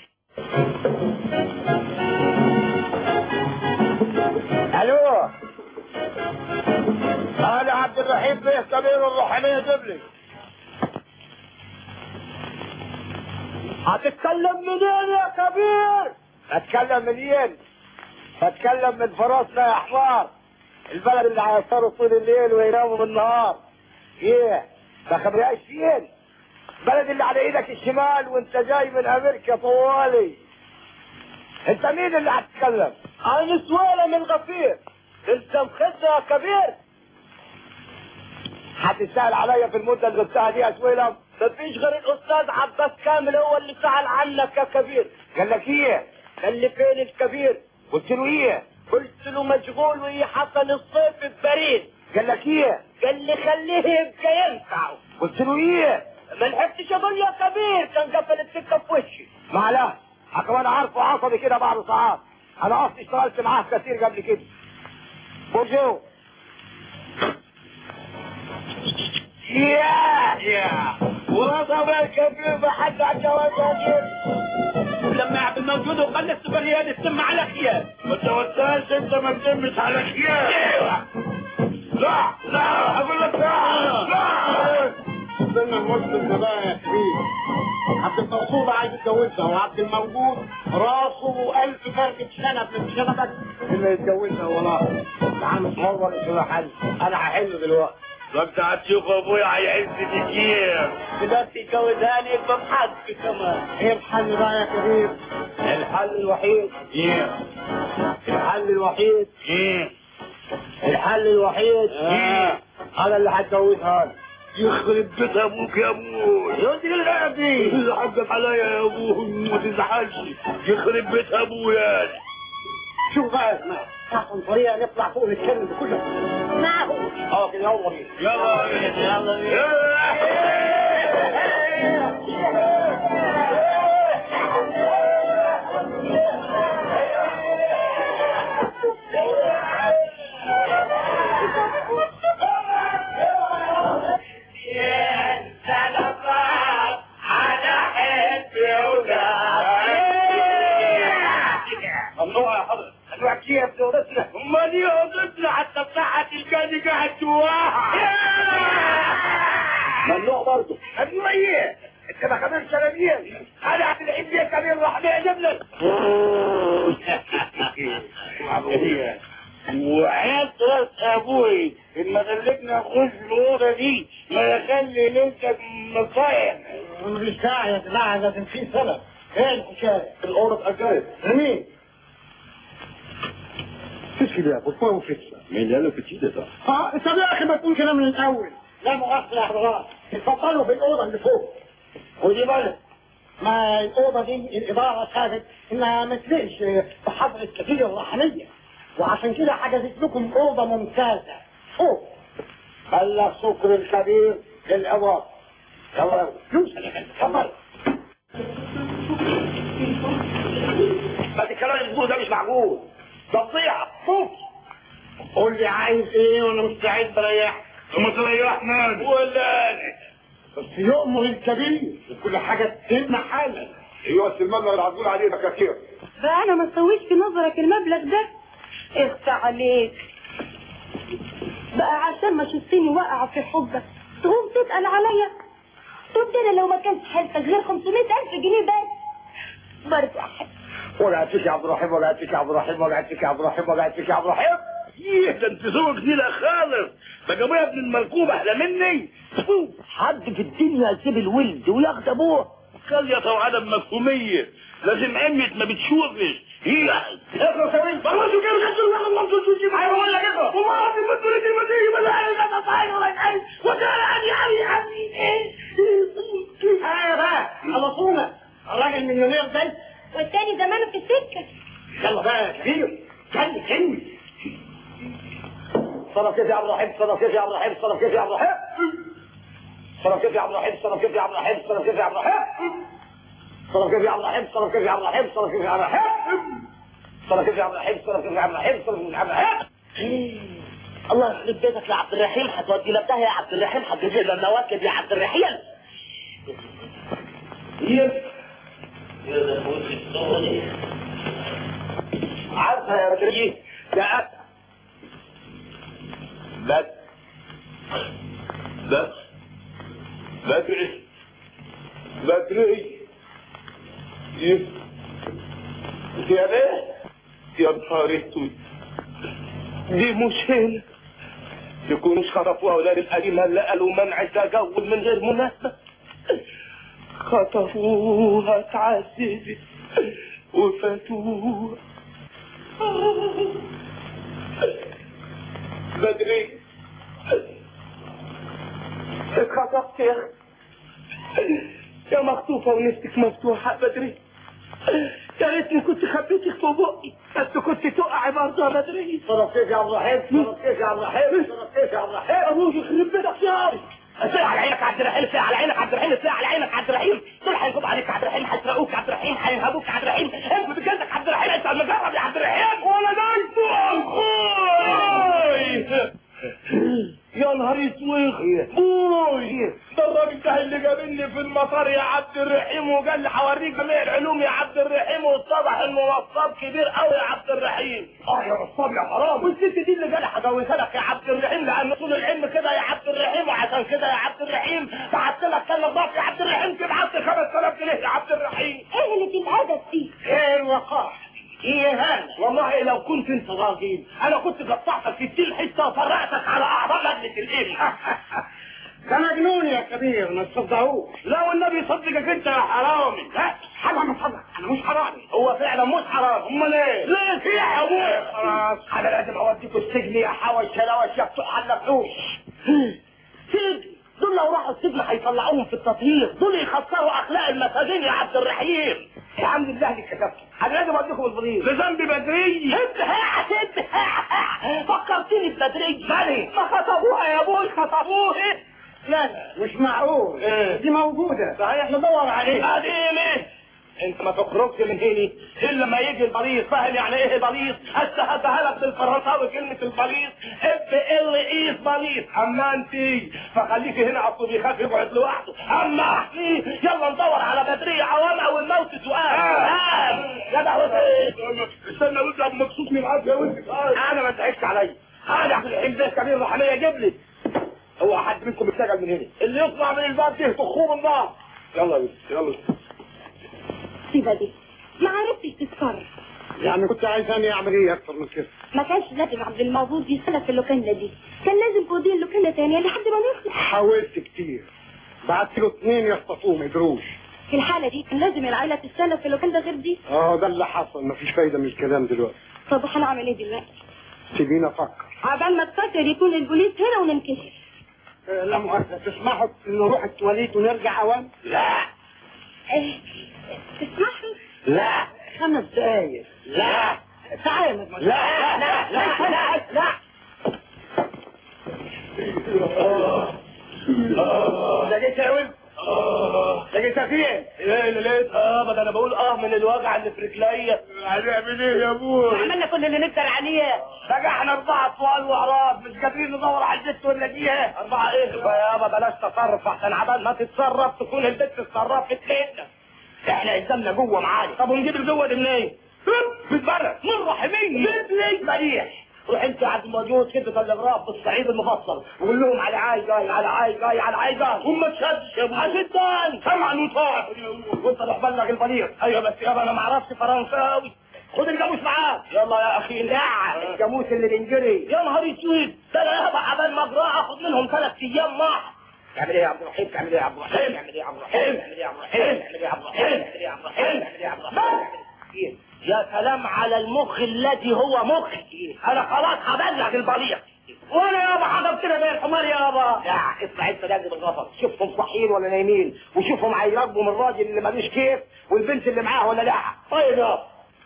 الو. انا عبد الرحيم بيه كبير الروحانيه جبلي. هتتكلم منين يا كبير؟ اتكلم منين؟ بتكلم من فراسنا يا حمار. البلد اللي هيسهروا طول الليل ويناموا بالنهار. ايه؟ ما خبرهاش فين؟ البلد اللي على ايدك الشمال وانت جاي من امريكا طوالي. انت مين اللي هتتكلم؟ انا سويلة من غفير. انت مخدة يا كبير؟ هتسأل عليا في المدة اللي قلتها دي يا سويلة؟ مفيش غير الاستاذ عباس كامل هو اللي سأل عنك يا كبير. قال لك ايه؟ قال لي فين الكبير؟ قلت له ايه؟ قلت له مشغول وهي حسن الصيف في باريس. قال لك ايه؟ قال لي خليه يبقى ينفع. قلت له ايه؟ ما لحقتش اقول يا كبير كان قفل السكه في وشي. معلش كمان عارفه عصبي كده بعد ساعات. انا اصلي اشتغلت معاه كتير قبل كده. بوجو يا وصل الكبير بحد على الجواز يا لما عبد الموجود وخلى السفريات تتم على خيال. ما توصلش انت ما تتمش على خيال. لا لا اقول لك لا. استنى المسلم ده بقى يا كبير. عبد المقصود عايز يتجوزها وعبد الموجود راسه 1000 فرقة شنب من شنبك. اللي يتجوزها والله. تعال نصور اسمه حل. انا هحله دلوقتي. ده انت هتشوف ابويا هيعز بكتير. دلوقتي يتجوزها لي يبقى بحد كمان. ايه الحل بقى يا كبير؟ الحل الوحيد. ايه؟ الحل الوحيد. ايه؟ الحل الوحيد. انا اللي هتجوزها. يخرب بيت ابوك يا ابوي. يودي للابي. اللي حقك عليا يا ابوي ما تزعلش. يخرب بيت ابويا. شوف بقى اسمع. احسن طريقة نطلع فوق نتكلم بكل معقول. كده يلا بينا. يلا بينا يلا بينا. ممنوع يا حضرتك. ممنوع كيف دورتنا. امال دي اوضتنا حتى بتاعها تلقاني قاعد جواها. ممنوع برضه. ممنوع ايه؟ انت ما كمان شلبيين. انا عبد العيد يا كبير راح نعجب لك. وحياة راس ابوي لما خليتنا نخش الاوضه دي ما يخلي ليلتك مصايب. مفيش داعي يا جماعة لازم في سبب. ايه الحكاية؟ الاوضه اتأجرت. لمين؟ فيش كده بطوة وفيش. مين اللي قاله في الجيدة ده؟ طب يا اخي ما تقول كده من الاول. لا مؤاخذة يا حضرات. اتفضلوا في الأوضة اللي فوق. ودي بالك. ما الأوضة دي الإدارة خدت إنها ما تليقش بحضرة كبير الرحمية. وعشان كده حجزت لكم أوضة ممتازة فوق. خلى السكر الكبير للإضافة. يلا فلوس اتفضل. بس الكلام اللي بتقوله ده مش معقول، ده فضيحة. قول لي عايز ايه وانا مستعد بريحك. لما تريحنا ولا انا بس يؤمر الكبير وكل حاجة تتم حالا. ايوه بس المبلغ اللي هتقول عليه ده كتير. بقى انا ما اسويش في نظرك المبلغ ده؟ اخفى عليك بقى عشان ما شفتني واقعة في حبك تقوم تسأل عليا. طب انا لو ما كانش حالتك غير 500,000 جنيه بس برجع احب. وقعت فيك يا عبد الرحيم، وقعت فيك يا عبد الرحيم، وقعت فيك يا عبد الرحيم، وقعت فيك يا عبد الرحيم. ايه ده انت ذوقك نيلة خالص، ده جابوا يا ابن المركوب احلى مني. حد في الدنيا يسيب الولد وياخد ابوه؟ قرية وعدم مفهومية، لازم عمية ما بتشوفش. هي اقرا سوي بروزو كده خدوا الواحد منطوش وشي معايا ولا كده وما عرفت المدورة دي ما تيجي ولا انا صاير ولا حاجه وده يعني ايه بقى خلصونا. الراجل مليونير ده والتاني زمانه في السكة. يلا بقى يا كبير كلم كلمي. صرف كيف يا عبد الرحيم، صرف كيف يا عبد الرحيم، صرف كيف يا عبد الرحيم، صرف كيف يا عبد الرحيم، صرف كيف يا عبد الرحيم، صرف كيف يا عبد الرحيم، صرف كيف يا عبد الرحيم، صرف كيف يا عبد الرحيم، صرف كيف يا عبد الرحيم، صرف كيف يا عبد الرحيم، صرف كيف يا عبد الرحيم، صرف كيف يا عبد الرحيم. الله يخرب بيتك يا عبد الرحيم، هتودي لبدها يا عبد الرحيم، هتجيب لنا النواكب يا عبد الرحيم. عارفه يا بدري يا بدري يا بيه يا نهار اسود، دي مش هنا يكونوش خطفوها اولاد القديمه اللي قالوا منع التجول من غير مناسبه. خطفوها اتعذبت وفاتوها. بدري اتخطفت يا اختي يا مخطوفه ونفسك مفتوحه. بدري يا ريتني كنت خبيتك في بقي بس كنت تقعي برضه يا بدري. صرف كيف يا عبد الرحيم، صرف كيف يا عبد الرحيم، صرف كيف يا عبد الرحيم. ابوك يخرب بيتك يا عارف. ساعة على عينك عبد الرحيم، ساعة على عينك عبد الرحيم، ساعة على عينك عبد الرحيم. دول هينصبوا عليك عبد الرحيم، هيسرقوك عبد الرحيم، هينهبوك عبد الرحيم. انت بجلدك عبد الرحيم، انت المجرب يا عبد الرحيم. ولا ده يا نهار اسود بوي، ده الراجل ده اللي جابني في المطار يا عبد الرحيم وقال لي هوريك جميع العلوم يا عبد الرحيم، واتضح انه نصاب كبير قوي يا عبد الرحيم. يا نصاب يا حرام. والست دي اللي قال هجوزها لك يا عبد الرحيم لان طول العلم كده يا عبد الرحيم، وعشان كده يا عبد الرحيم بعت لك كلمه ضعف يا عبد الرحيم، تبعت لي 5000 جنيه يا عبد الرحيم. ايه اللي الادب دي؟ ايه الوقاح؟ ايه هذا؟ والله لو كنت انت راجل انا كنت قطعتك في 60 حته وفرقتك على اعضاء لجنه الابن. ده مجنون يا كبير ما تصدقوش. لا والنبي يصدقك انت يا حرامي. لا حرام حرام، انا مش حرامي. هو فعلا مش حرام، امال ايه؟ ليه في يا ابويا؟ خلاص انا لازم اوديكوا السجن يا حوش شلاوش يا بتوع حلفوش. سجن؟ دول لو راحوا السجن هيطلعوهم في التطهير، دول يخسروا اخلاق المساجين يا عبد الرحيم. الحمد لله اللي كتبت، انا لازم اوديكم البوليس بذنب بدري. فكرتني ببدري. مالي؟ ما خطبوها يا ابوي، خطبوها. لا مش معقول. دي موجودة صحيح، ندور عليها. قديمة انت ما تخرجش من هنا الا لما يجي البليط. فاهم يعني ايه بليط؟ هديها لك بالفرنساوي كلمه البليط FLE بليط. اما انت فخليكي هنا على الطبيخات يقعد لوحده. اما احكي يلا ندور على بدريه عوامه والموت سؤال. يا ده استنى وانت مبسوط من عافيه وانت انا ما تضحكش عليا. انا عبد الرحيم ده كبير رحميه جيب لي. هو حد منكم يشتغل من هنا اللي يطلع من الباب ده تخوه من النار. يلا يا بنت يلا. سيبها دي ما عرفتش تتصرف. يعني كنت عايزاني اعمل ايه اكتر من كده؟ ما كانش لازم عبد الموجود يسلف في اللوكاندا دي، كان لازم توديه اللوكاندا تانية لحد ما نخلص. حاولت كتير، بعت له 2 يخطفوه ما قدروش. في الحالة دي كان لازم العائلة تسلف في اللوكاندا غير دي. ده اللي حصل، مفيش فايدة من الكلام دلوقتي. طب هنعمل ايه دلوقتي؟ سيبينا افكر. عبال ما تفكر يكون البوليس هنا وننكشف. لا مؤاخذة، تسمحوا نروح التواليت ونرجع اوام؟ لا. تسمحوا؟ لا. 5 دقايق. لا. تعالى. لا لا لا لا لا. لقيتها يا ولد؟ لقيتها فين؟ ايه اللي لقيتها؟ ده انا بقول من الوجع اللي في رجليا. هنعمل ايه يا ابوي؟ عملنا كل اللي نقدر عليه. بقى احنا 4 طوال واعراض مش قادرين ندور على البت ولا نلاقيها. 4 ايه يابا؟ بلاش تصرف احسن عبال ما تتصرف تكون البت اتصرفت لنا. احنا قدامنا جوه معانا. طب ونجيب الجوه دي منين؟ من بره. من رحمين ليه مليح. روح انت عند الموجود كده تلغراف بالصعيد المفصل وقول لهم على عاي جاي على عاي جاي على عاي جاي وما تشدش يا ابو عشان سمعا وطاعه وانت روح بلغ البليغ. ايوه بس يابا انا ما اعرفش فرنساوي. خد الجاموس معاك. يلا يا اخي لا الجاموس اللي بينجري يا نهار اسود. ده انا يابا عبال ما اجراه اخد منهم 3 ايام معه. تعمل ايه يا عبد الرحيم؟ تعمل ايه يا عبد الرحيم؟ تعمل ايه يا عبد الرحيم؟ تعمل ايه يا عبد الرحيم؟ تعمل ايه يا عبد الرحيم؟ تعمل ايه يا عبد الرحيم؟ تعمل ايه يا عبد الرحيم؟ يا سلام على المخ الذي هو مخي. انا خلاص هبلغ البليغ. وانا يابا حضرت كده زي الحمار يابا. لا اطلع انت لازم الغفر شوفهم صاحيين ولا نايمين وشوفهم هيراقبوا من الراجل اللي مالوش كيف والبنت اللي معاه ولا لا. طيب يابا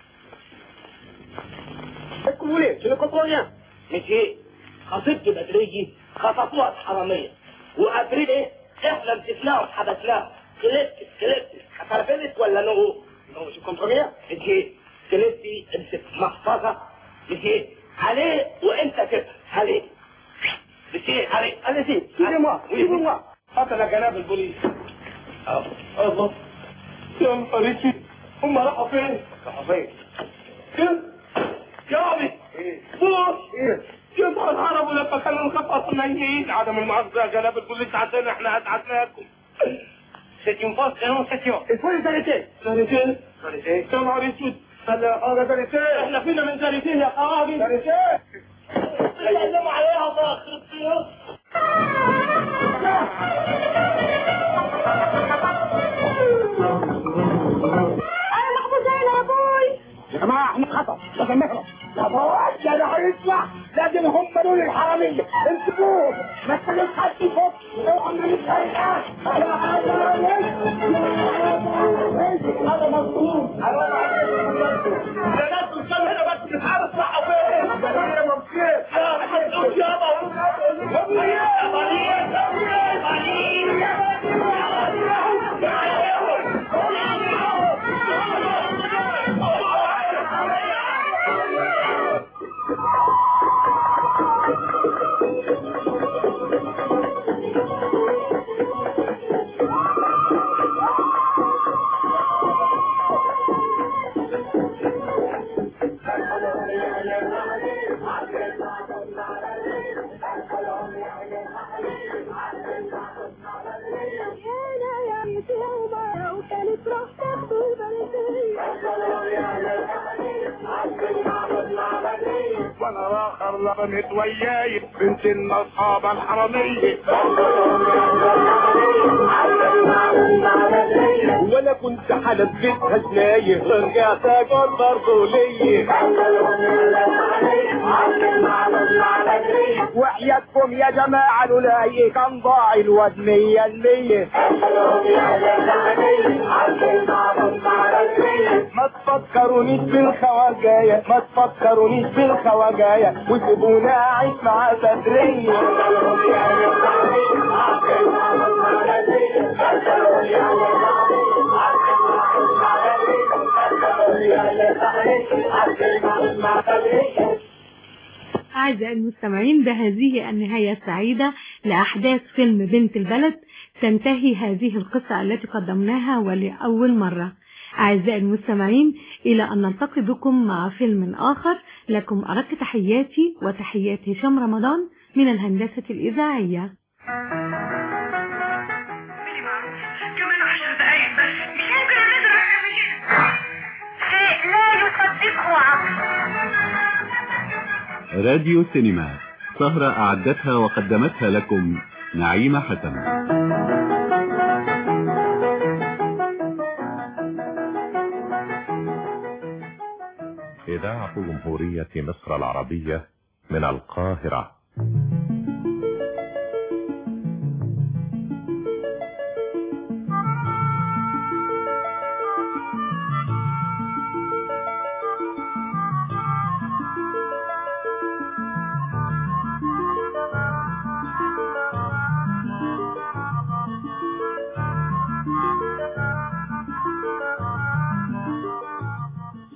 اسمه ليه؟ شنو كنتروليا؟ مش ايه؟ خطيبتي بدريه خطفوها الحراميه وقابلين ايه؟ احنا مسكناهم حبسناهم. كلبت خطرفلت ولا نو شو كنتروليا؟ مش ايه؟ كلبتي امسك محفظه مش ايه؟ عليه وانت كده عليه مش ايه؟ عليه انا زين سيبوا قتل جناب البوليس. الله يا نهار اسود. هم راحوا فين؟ راحوا فين؟ يا عمي بوش يا نهار هربوا لما كانوا نخططوا نايمين. عدم المؤاخذة يا جناب البوليس عندنا احنا اتعبناكم. سيتيون فاست اون سيتيون الفول زاريتين يا نهار اسود. هذا زاريتين احنا فينا من زاريتين يا قواضي. زاريتين تكلموا عليها الله يخرب بيوت. انا محفوظ هنا يا ابوي. يا جماعه احنا خطر لازم نهرب. يا بوش يا ده هيطلع لازم هم دول الحراميه امسكوهم ما تخلوش حد يفك. اوعوا من السرقه. هذا مظلوم. حرام عليكم يا ناس توصلوا هنا بس بنحاول تصحوا فين؟ يا ممكن يا محمود يابا وانا اخر لبنت وياي بنت الاصحاب الحراميه. وانا كنت حلب بيتها جنايه رجعت اقول برضه ليه. وحياتكم يا جماعه الولايه كان ضاع الواد 100%. ما تفكرونيش بالخواجايه ما تفكرونيش بالخواجايه وسيبونا اعيش مع بدريه. أعزائي المستمعين بهذه النهاية السعيدة لأحداث فيلم بنت البلد تنتهي هذه القصة التي قدمناها ولأول مرة. أعزائي المستمعين إلى أن نلتقي بكم مع فيلم آخر. لكم أرق تحياتي وتحيات هشام رمضان من الهندسة الإذاعية. كمان 10 دقايق بس مش ممكن نزرع شيء لا يصدقه عقل. راديو سينما سهرة أعدتها وقدمتها لكم نعيمة حسن. إذاعة جمهورية مصر العربية من القاهرة.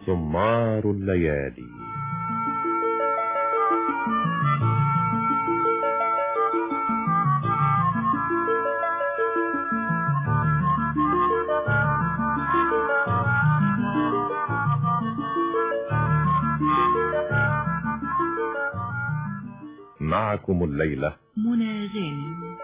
سمار الليالي. معكم الليلة منى غانم.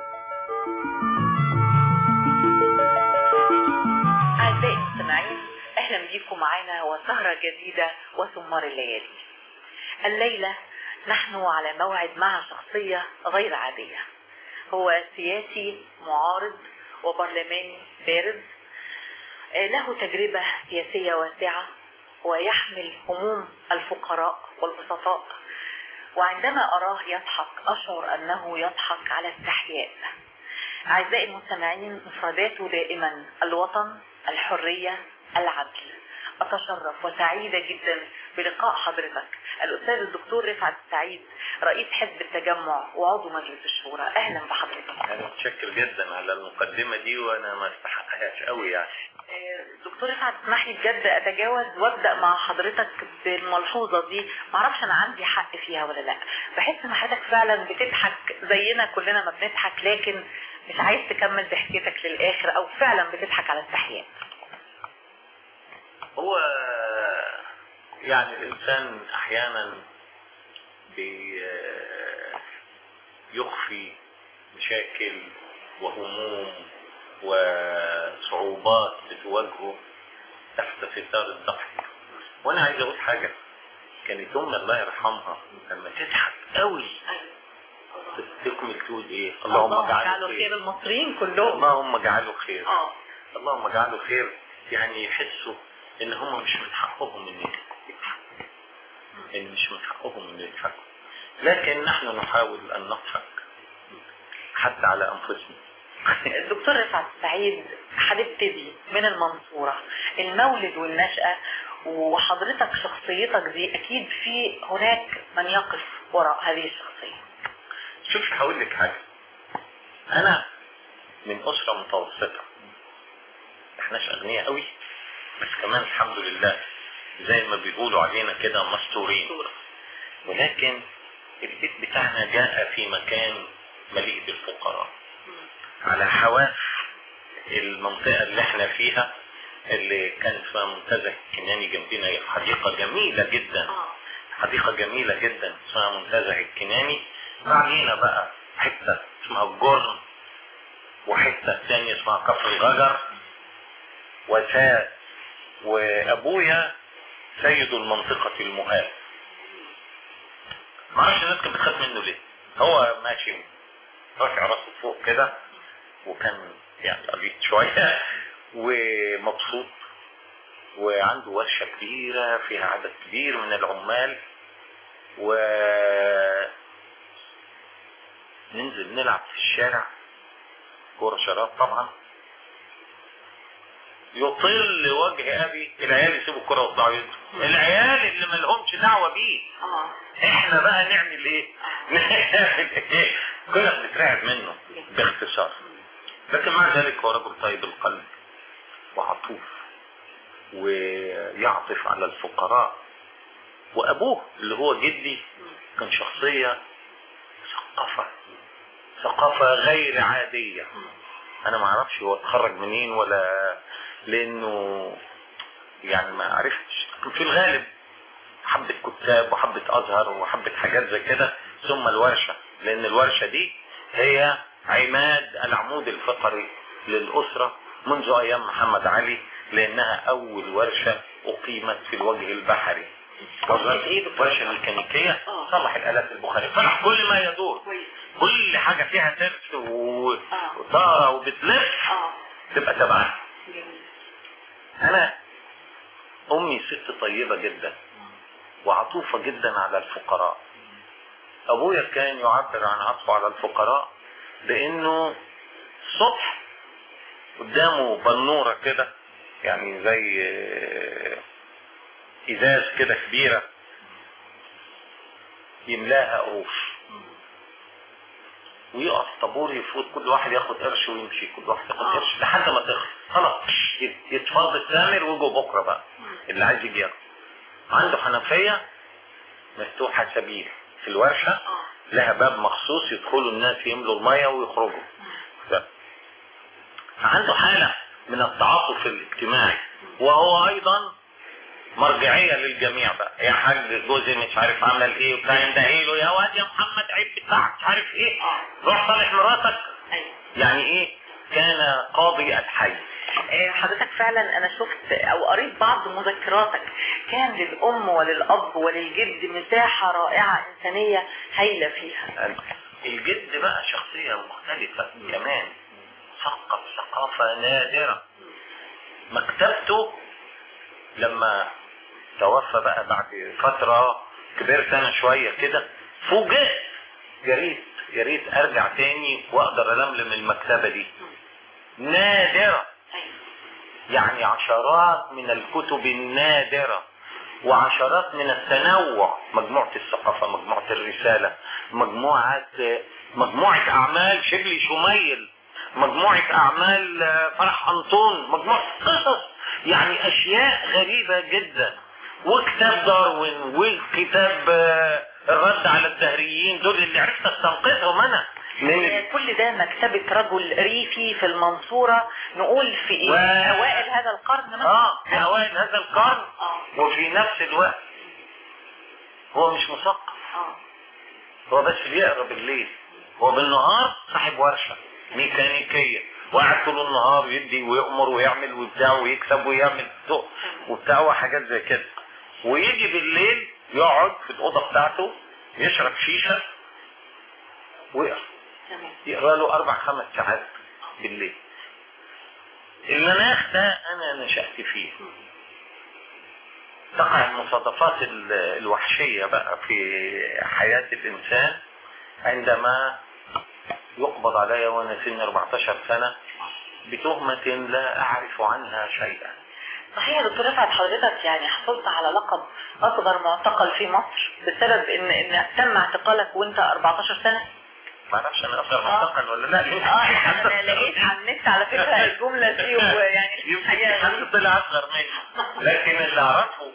أعزائي المستمعين، أهلا بكم معنا وسهرة جديدة وسمار الليالي. الليلة نحن على موعد مع شخصية غير عادية. هو سياسي معارض وبرلماني بارز، له تجربة سياسية واسعة ويحمل هموم الفقراء والبسطاء، وعندما أراه يضحك أشعر أنه يضحك على استحياء. أعزائي المستمعين، مفرداته دائما الوطن، الحرية، العدل. أتشرف وسعيدة جدا بلقاء حضرتك الأستاذ الدكتور رفعت السعيد، رئيس حزب التجمع وعضو مجلس الشورى. أهلا بحضرتك. أنا متشكر جدا على المقدمة دي وأنا ما استحقهاش قوي يعني. دكتور رفعت، اسمح لي بجد أتجاوز وأبدأ مع حضرتك بالملحوظة دي، معرفش أنا عندي حق فيها ولا لا. بحس إن حضرتك فعلا بتضحك زينا كلنا ما بنضحك، لكن مش عايز تكمل ضحكتك للآخر أو فعلا بتضحك على استحياء. هو يعني الإنسان أحيانا بيخفي مشاكل وهموم وصعوبات بتواجهه تحت ستار الضحك. وأنا عايز أقول حاجة، كانت أمنا الله يرحمها لما تضحك قوي تكمل تقول إيه؟ اللهم اجعله خير. المصريين كلهم اللهم اجعله خير. اللهم اجعله خير، يعني يحسوا ان هم مش من حقهم ان يضحكوا، ان مش من حقهم ان يضحكوا، لكن نحن نحاول ان نضحك حتى على انفسنا. الدكتور رفعت السعيد، هنبتدي من المنصورة، المولد والنشأة، وحضرتك شخصيتك دي اكيد في هناك من يقف وراء هذه الشخصية. شوف هقول لك حاجة، انا من اسرة متوسطة، احناش اغنياء قوي بس كمان الحمد لله زي ما بيقولوا علينا كده مستورين، ولكن البيت بتاعنا جاء في مكان مليء بالفقراء على حواف المنطقة اللي احنا فيها، اللي كان اسمها منتزه الكناني. جنبنا حديقة جميلة جدا، حديقة جميلة جدا اسمها منتزه الكناني. بعدين بقى حتة اسمها الجرن، وحتة ثانية اسمها كفر الغجر، وابويا سيد المنطقة المهاب. ما اعرفش الناس كانت بتخاف منه ليه. هو ماشي رافع راسه فوق كده، وكان يعني قليل شوية ومبسوط، وعنده ورشة كبيرة فيها عدد كبير من العمال، وننزل نلعب في الشارع كورة شراب طبعا. يطل وجه ابي، العيال يسيبوا الكرة ويطلعوا يجروا، العيال اللي ما لهمش دعوه بيه. احنا بقى نعمل ايه؟ كنا بنترعب منه باختصار. لكن مع ذلك هو رجل طيب القلب وعطوف ويعطف على الفقراء. وابوه اللي هو جدي كان شخصية ثقافة غير عادية. انا ما اعرفش هو اتخرج منين ولا، لانه يعني ما عرفتش. في الغالب حبة كتاب وحبة ازهر وحبة حاجات زي كده، ثم الورشة، لان الورشة دي هي عماد العمود الفقري للأسرة منذ ايام محمد علي، لانها اول ورشة اقيمت في الوجه البحري. ورشة ميكانيكية صلح الالات البخاري، صلح كل ما يدور، كل حاجة فيها ترس وطارة وبتلف تبقى تبعها. انا امي ست طيبة جدا وعطوفة جدا على الفقراء. ابويا كان يعبر عن عطفه على الفقراء بانه الصبح قدامه بنورة كده، يعني زي ازاز كده كبيرة يملاها قروش، ويقف طابور يفوت، كل واحد ياخد قرش ويمشي، كل واحد ياخد قرش لحد ما تخلص خلاص، يتفاض التامر ويجوا بكره بقى اللي عايز يجي ياخد. عنده حنفية مفتوحة سبيل في الورشة، لها باب مخصوص يدخلوا الناس يملوا المية ويخرجوا. فعنده حالة من التعاطف الاجتماعي، وهو ايضا مرجعية للجميع بقى. يا حاج جوزي مش عارف عمل ايه وبتاع، يندهي له يا واد يا محمد عيب بتاعك مش عارف ايه، روح صالح مراتك. يعني ايه، كان قاضي الحي. حضرتك فعلا انا شفت او قريت بعض مذكراتك، كان للام وللاب وللجد مساحة رائعة انسانية هايلة فيها. الجد بقى شخصية مختلفة كمان، مثقف ثقافة نادرة. مكتبته لما توفى بقى بعد فترة كبرت انا شوية كده، فوجئت يا ريت ارجع تاني واقدر الملم المكتبة دي. نادرة، يعني عشرات من الكتب النادرة وعشرات من التنوع، مجموعة الثقافة، مجموعة الرسالة، مجموعة اعمال شبلي شميل، مجموعة اعمال فرح انطون، مجموعة قصص، يعني اشياء غريبة جدا. وكتاب داروين وكتاب الرد على الدهريين، دول اللي عرفت استنقذهم انا. كل ده مكتبة رجل ريفي في المنصورة، نقول في ايه اوائل هذا القرن مثلا. في اوائل هذا القرن. وفي نفس الوقت هو مش مثقف، هو بس بيقرا بالليل. هو بالنهار صاحب ورشة ميكانيكية، وقاعد طول النهار يدي ويأمر ويعمل وبتاع ويكسب ويعمل وبتاع وحاجات زي كده. ويجي بالليل يقعد في الأوضة بتاعته يشرب شيشة ويقرا، يقرا له 4-5 ساعات بالليل. المناخ ده أنا نشأت فيه. تقع المصادفات الوحشية بقى في حياة الإنسان عندما يقبض علي وانا سن 14 سنة بتهمة لا اعرف عنها شيئا. صحيح يا دكتور رفعت، حضرتك يعني حصلت على لقب اصغر معتقل في مصر بسبب ان تم اعتقالك وانت 14 سنة؟ ما اعرفش انا اصغر معتقل ولا لا. انا لقيت على النت على فكرة الجملة دي، ويعني يمكن حد طلع اصغر مني، لكن اللي اعرفه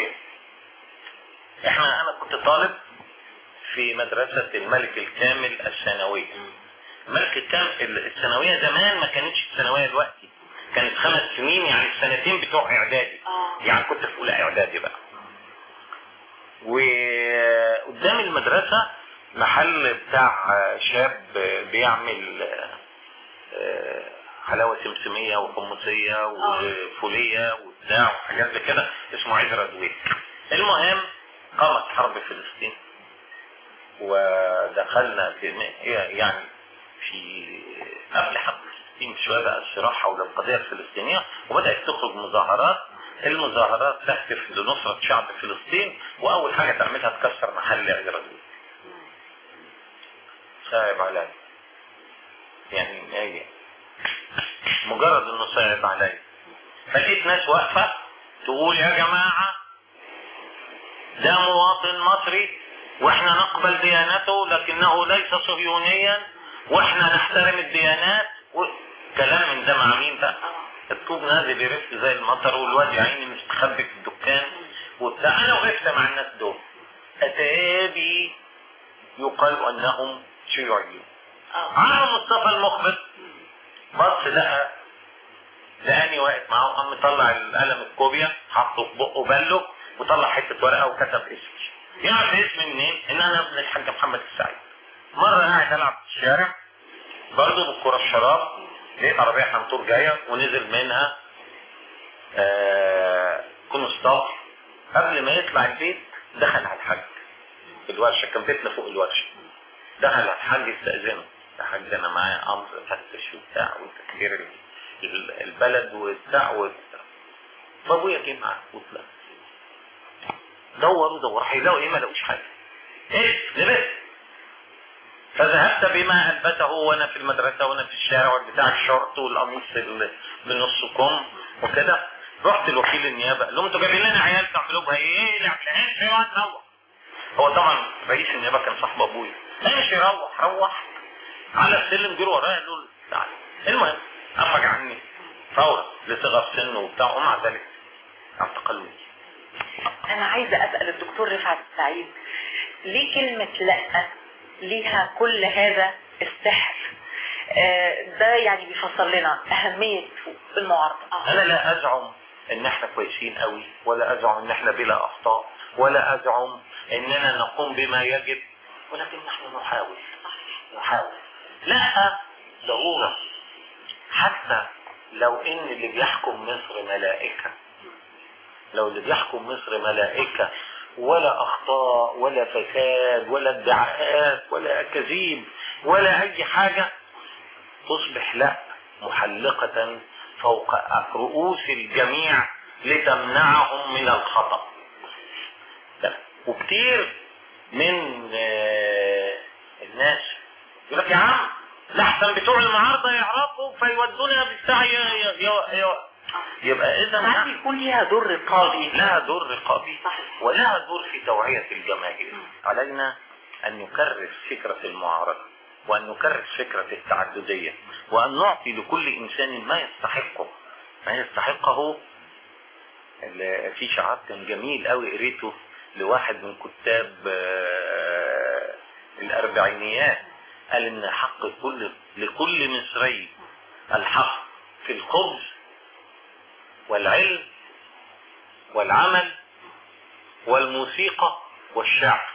انا كنت طالب في مدرسة الملك الكامل الثانوية. الملك الكامل الثانوية زمان ما كانتش الثانوية دلوقتي، كانت 5 سنين، يعني السنتين بتوع اعدادي. يعني كنت في اولى اعدادي بقى. وقدام المدرسة محل بتاع شاب بيعمل حلاوة سمسمية وحمصية وفولية وبتاع وحاجات زي كده، اسمه عزرا دويك. المهم قامت حرب فلسطين ودخلنا في يعني في قبل حرب فلسطين بشوية بقى الصراع حول القضية الفلسطينية، وبدأت تخرج مظاهرات. المظاهرات تهدف لنصرة شعب فلسطين، وأول حاجة تعملها تكسر محل عزرا دويك. صعب علي، يعني مجرد انه صعب علي. فلقيت ناس واقفة تقول يا جماعة ده مواطن مصري واحنا نقبل ديانته لكنه ليس صهيونيا واحنا نحترم الديانات كلام من ده. مع مين بقى؟ الطوب نازل يرف زي المطر والواد يا عيني مستخبي في الدكان وبتاع. انا وقفت مع الناس دول، اتابي يقال انهم شيوعيين. عم مصطفى المخبر بص لقاني واقف معاهم، قام مطلع القلم الكوبيا حطه في بقه بله وطلع حته ورقه وكتب اسمي. يعرف اسمي منين؟ ان انا ابن الحاج محمد السعيد. مره قاعد العب في الشارع برضه بالكره الشراب، لقيت عربيه حنطور جايه ونزل منها كونستابل. قبل ما يطلع البيت دخل على الحاج في الورشه، كان بيتنا فوق الورشه. دخل على الحاج يستأذنه، الحاج انا معايا امر فتش وبتاع وتكبير البلد وبتاع فابويا جه معاه وطلع دور هيلاقوا ايه؟ ما لقوش حاجه. ايه لبس. فذهبت بما البسه وانا في المدرسه وانا في الشارع بتاع الشورت والقميص بنص كم وكده. رحت لوكيل النيابه قال لهم انتوا جايبين لنا عيال تعملوا بها ايه؟ اللي عملهاش ايه وهتروح. هو طبعا رئيس النيابه كان صاحب ابويا. ماشي روح على السلم جروا ورايا قالوا له تعالى. المهم افرج عني فورا لصغر سنه وبتاع، ومع ذلك اعتقلوني. انا عايزة اسأل الدكتور رفعت السعيد، ليه كلمة لا ليها كل هذا السحر؟ ده يعني بيفسر لنا اهمية المعارضة. انا لا ازعم ان احنا كويسين قوي، ولا ازعم ان احنا بلا اخطاء، ولا ازعم اننا نقوم بما يجب، ولكن نحن نحاول. لا ضرورة، حتى لو ان اللي بيحكم مصر ملائكة، لو اللي بيحكم مصر ملائكة ولا اخطاء ولا فساد ولا ادعاءات ولا كذب ولا اي حاجة، تصبح لا محلقة فوق رؤوس الجميع لتمنعهم من الخطأ. وكتير من الناس يقول لك يا عم لحسن بتوع المعارضة يعرفوا فيودونا بالسعي يبقى اذا ساعات يكون لها دور رقابي، لها دور رقابي ولها دور في توعية الجماهير. علينا ان نكرر فكرة المعارضة، وان نكرر فكرة التعددية، وان نعطي لكل انسان ما يستحقه. في شعار كان جميل قوي قريته لواحد من كتاب الاربعينيات، قال ان حق لكل مصري الحق في الخبز والعلم والعمل والموسيقى والشعر.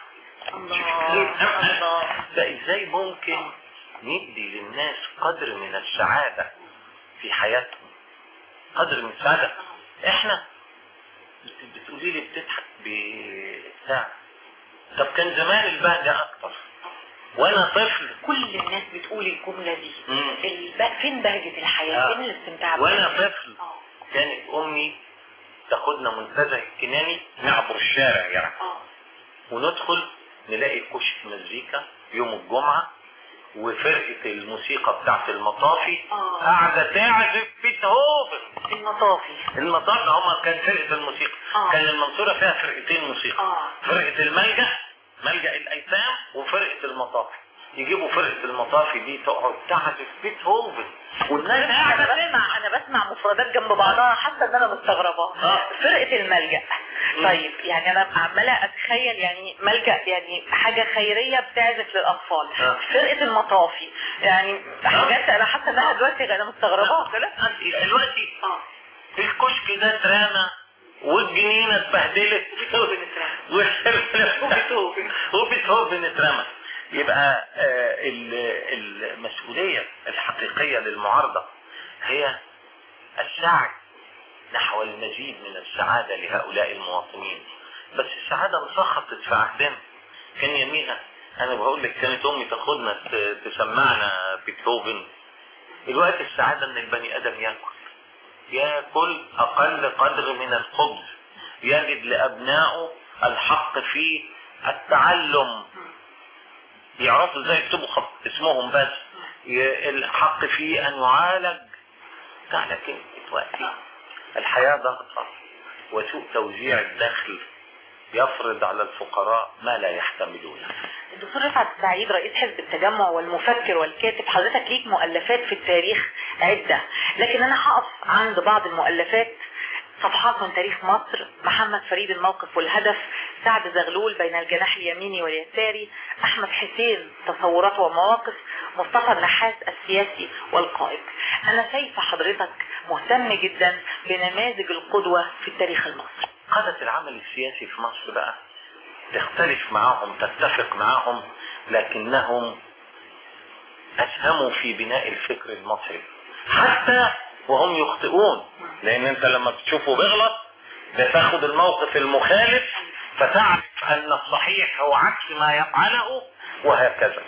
ده ازاي ممكن ندي للناس قدر من السعادة في حياتهم، قدر من السعادة؟ احنا بتقولي لي بتضحك بتاع، طب كان زمان البهجة اكتر وانا طفل. كل الناس بتقول الجملة دي، فين بهجة الحياة؟ فين الاستمتاع؟ وانا طفل كانت امي تاخدنا منتزه الكناني نعبر الشارع يعني، وندخل نلاقي كشك مزيكا يوم الجمعة، وفرقة الموسيقى بتاعت المطافي قاعدة تعزف بيتهوفن. المطافي هما كان فرقة الموسيقى. كان المنصورة فيها فرقتين موسيقى، فرقة ملجأ الأيتام وفرقة المطافي. يجيبوا فرقة المطافي دي تقعد تعزف بيتهوفن والناس انا بسمع مفردات جنب بعضها حتى ان انا مستغربة. فرقة الملجأ، طيب يعني انا عمالة اتخيل يعني ملجأ يعني حاجة خيرية بتعزف للاطفال. فرقة المطافي يعني حاجات انا حاسة انها دلوقتي انا مستغربة. دلوقتي الكشك ده اترمى والجنينة اتبهدلت وبيتهوفن اترمى. يبقى المسؤولية الحقيقية للمعارضة هي السعي نحو المزيد من السعادة لهؤلاء المواطنين. بس السعادة انسخطت في عهدنا. كان يمينها انا بقول لك كانت امي تاخدنا تسمعنا بيتهوفن. دلوقتي السعادة ان البني ادم ياكل اقل قدر من الخبز، يجد لابنائه الحق في التعلم، يعرفوا ازاي يكتبوا خط اسمهم بس، الحق في ان يعالج. لكن دلوقتي الحياة ضغطة وسوء توزيع الدخل يفرض على الفقراء ما لا يحتملونه. الدكتور رفعت السعيد رئيس حزب التجمع والمفكر والكاتب، حضرتك ليك مؤلفات في التاريخ عدة، لكن انا هقف عند بعض المؤلفات. صفحات من تاريخ مصر، محمد فريد الموقف والهدف، سعد زغلول بين الجناح اليميني واليساري، احمد حسين تصورات ومواقف، مصطفى النحاس السياسي والقائد. انا شايفه حضرتك مهتم جدا بنماذج القدوة في التاريخ المصري. قادة العمل السياسي في مصر بقى تختلف معهم تتفق معهم، لكنهم اسهموا في بناء الفكر المصري حتى وهم يخطئون، لان انت لما بتشوفه بيغلط بتاخد الموقف المخالف فتعرف ان الصحيح هو عكس ما يفعله وهكذا.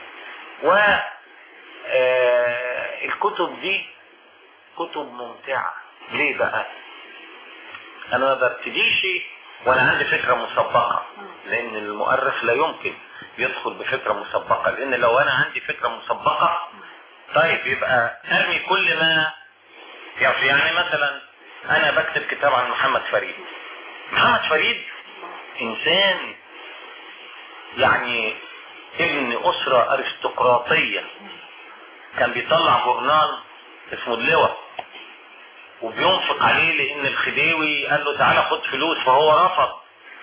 والكتب دي كتب ممتعة. ليه بقى؟ انا ما ببتديش وانا عندي فكرة مسبقة، لان المؤرخ لا يمكن يدخل بفكرة مسبقة، لان لو انا عندي فكرة مسبقة طيب يبقى ارمي كل ما يعني مثلا انا بكتب كتاب عن محمد فريد. محمد فريد انسان يعني ابن اسرة ارستقراطية، كان بيطلع جورنال اسمه اللواء وبينفق عليه لان الخديوي قال له تعالى خد فلوس فهو رفض،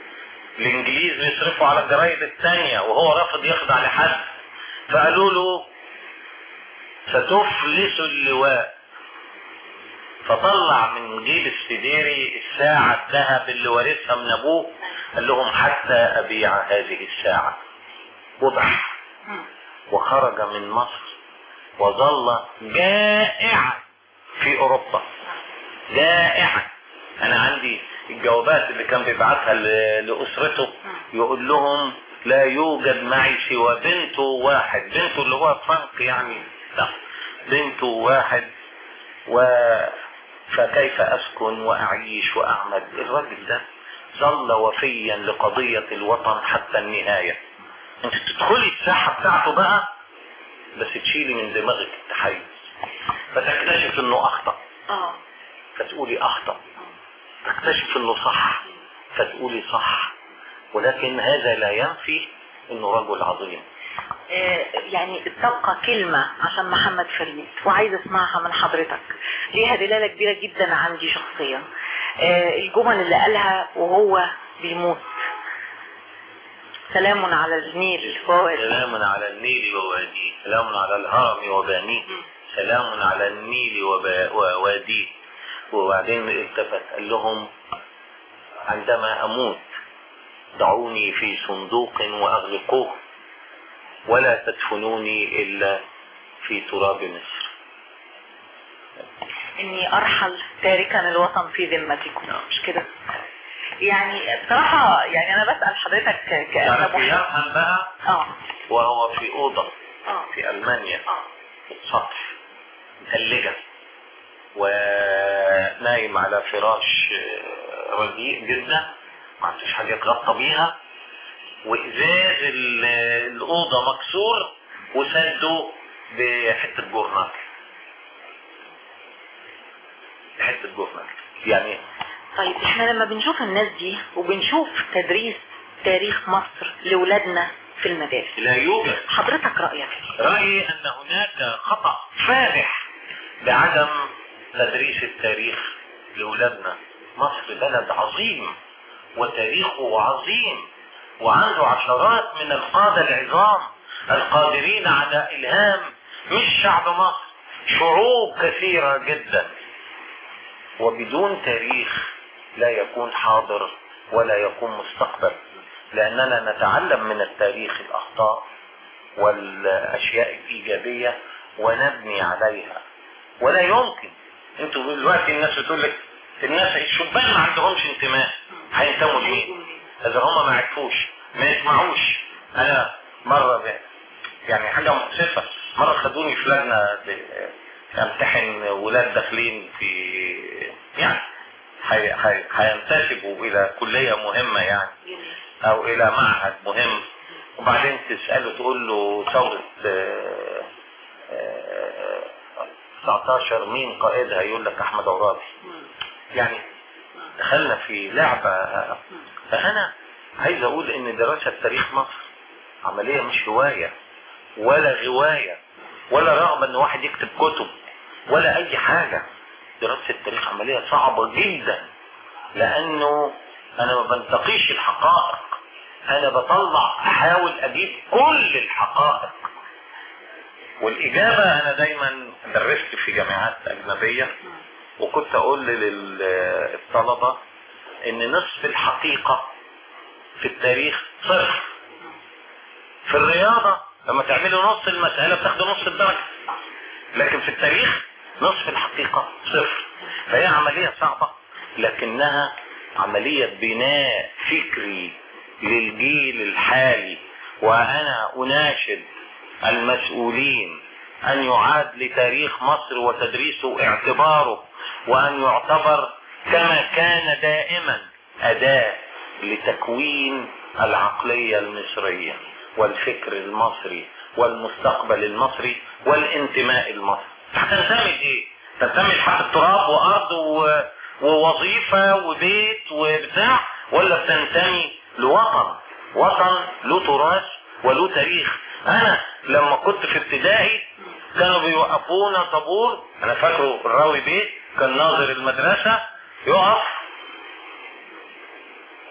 الانجليز بيصرفوا على الجرايد الثانية وهو رافض يخضع لحد، فقالوا له ستفلس اللواء، فطلع من جيب السديري الساعة الذهب اللي وارثها من ابوه، قال لهم حتى ابيع هذه الساعة، وضح وخرج من مصر وظل جائعا في اوروبا، جائعا. انا عندي الجوابات اللي كان بيبعتها لاسرته، يقول لهم لا يوجد معي سوى بنته واحد، بنته اللي هو فرانك يعني، لا بنته واحد، فكيف اسكن واعيش واعمل. الراجل ده ظل وفيا لقضية الوطن حتى النهاية. انت تدخلي الساحة بتاعته بقى بس تشيلي من دماغك التحيز، فتكتشف انه اخطأ فتقولي اخطأ، تكتشف انه صح فتقولي صح، ولكن هذا لا ينفي انه رجل عظيم. يعني تبقى كلمة عشان محمد فريد وعايز اسمعها من حضرتك، ليها دلالة كبيرة جدا عندي شخصيا. الجمل اللي قالها وهو بيموت: سلام على النيل وواديه، سلام على النيل وواديه، سلام على الهرم وبانيه، سلام على النيل وواديه. وبعدين التفت قال لهم: عندما اموت ضعوني في صندوق واغلقوه ولا تدفنوني الا في تراب مصر. اني ارحل تاركا الوطن في ذمتكم، مش كده؟ يعني بصراحة يعني انا بسأل حضرتك كأنه يفهم بقى وهو في اوضة في المانيا سطح مثلجة ونايم على فراش رديء جدا، ما عندوش حاجة يتغطى بيها، وإزاز الأوضة مكسور وسده بحتة جورنال، بحتة جورنال يعني. طيب احنا لما بنشوف الناس دي وبنشوف تدريس تاريخ مصر لولادنا في المدارس، لا يوجد. حضرتك رأيك؟ رأيي أن هناك خطأ فادح بعدم تدريس التاريخ لولادنا. مصر بلد عظيم وتاريخه عظيم وعنده عشرات من القادة العظام القادرين على إلهام مش شعب مصر، شعوب كثيرة جدا. وبدون تاريخ لا يكون حاضر ولا يكون مستقبل، لأننا نتعلم من التاريخ الأخطاء والأشياء الإيجابية ونبني عليها. ولا يمكن انتوا دلوقتي الناس بتقول لك الناس الشبان ما عندهمش انتماء، هينتموا لمين؟ اذا هم ما عرفوش ما يسمعوش. انا مرة يعني حاجة مؤسفة، مرة خدوني في لجنة امتحن ولاد داخلين في يعني هينتسبوا الى كلية مهمة يعني او الى معهد مهم، وبعدين تسأله تقول له ثورة 19 مين قائدها؟ يقول لك احمد عرابي. يعني دخلنا في لعبة. فانا عايز اقول ان دراسة تاريخ مصر عملية مش هواية ولا غواية ولا رغبة ان واحد يكتب كتب ولا اي حاجة. دراسة التاريخ عملية صعبة جدا، لانه انا ما بنتقيش الحقائق، انا بطلع احاول اجيب كل الحقائق. والاجابة انا دايما درست في جامعات اجنبية وكنت اقول للطلبة ان نصف الحقيقة في التاريخ صفر. في الرياضة لما تعملوا نص المسألة بتاخدوا نص الدرجة، لكن في التاريخ نصف الحقيقة صفر. فهي عملية صعبة لكنها عملية بناء فكري للجيل الحالي. وانا اناشد المسؤولين ان يعاد لتاريخ مصر وتدريسه اعتباره، وان يعتبر كما كان دائما اداة لتكوين العقلية المصرية والفكر المصري والمستقبل المصري والانتماء المصري. هتنتمي ايه؟ تنتمي لحق تراب وارض ووظيفة وبيت وبتاع، ولا بتنتمي لوطن، وطن له تراث وله تاريخ؟ انا لما كنت في ابتدائي كانوا بيوقفونا طابور، انا فاكره الراوي بيت كان ناظر المدرسة، يقف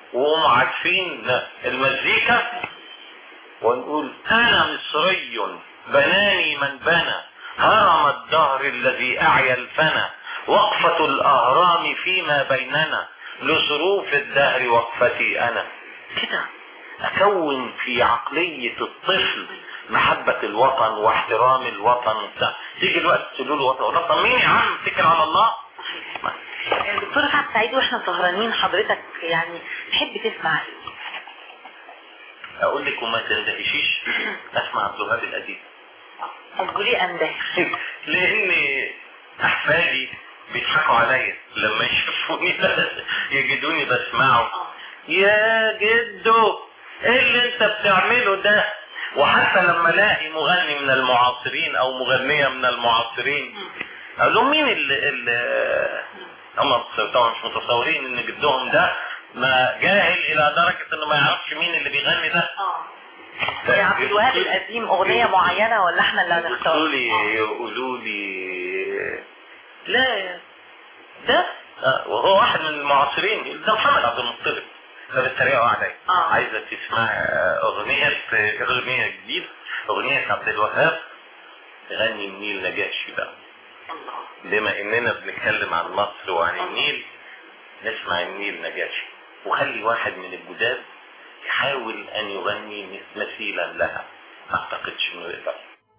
وهم عارفين المزيكا، ونقول انا مصري بناني من بنى هرم الدهر الذي اعيا الفنا، وقفة الاهرام فيما بيننا لظروف الدهر وقفتي انا. كده اكون في عقلية الطفل محبة الوطن واحترام الوطن. تيجي الوقت تقول له وطن مين يا عم؟ اتكل على الله. دكتور رفعت سعيد، واحنا سهرانين حضرتك يعني تحب تسمع ايه؟ اقول لك وما تندهشيش، اسمع عبد الوهاب القديم. قولي اندهش. لان احفادي بيضحكوا عليا لما يشوفوني يجدوني بسمعه. يا جدو ايه اللي انت بتعمله ده؟ وحتى لما الاقي مغني من المعاصرين او مغنية من المعاصرين اقول لهم مين اللي هم طبعا مش متصورين ان جدهم ده ما جاهل الى درجة انه ما يعرفش مين اللي بيغني ده. يا عبد الوهاب القديم اغنية معينة ولا احنا اللي هنختار؟ يقولوا لي لا ده وهو واحد من المعاصرين، ده محمد عبد المطلب، فبالتريقوا عليا. عايزة تسمع اغنية جديدة، اغنية عبد الوهاب غني النيل نجاشي بقى. بما اننا بنتكلم عن مصر وعن النيل نسمع النيل نجاشي، وخلي واحد من الجداد يحاول ان يغني مثيلا لها، ما اعتقدش انه يقدر.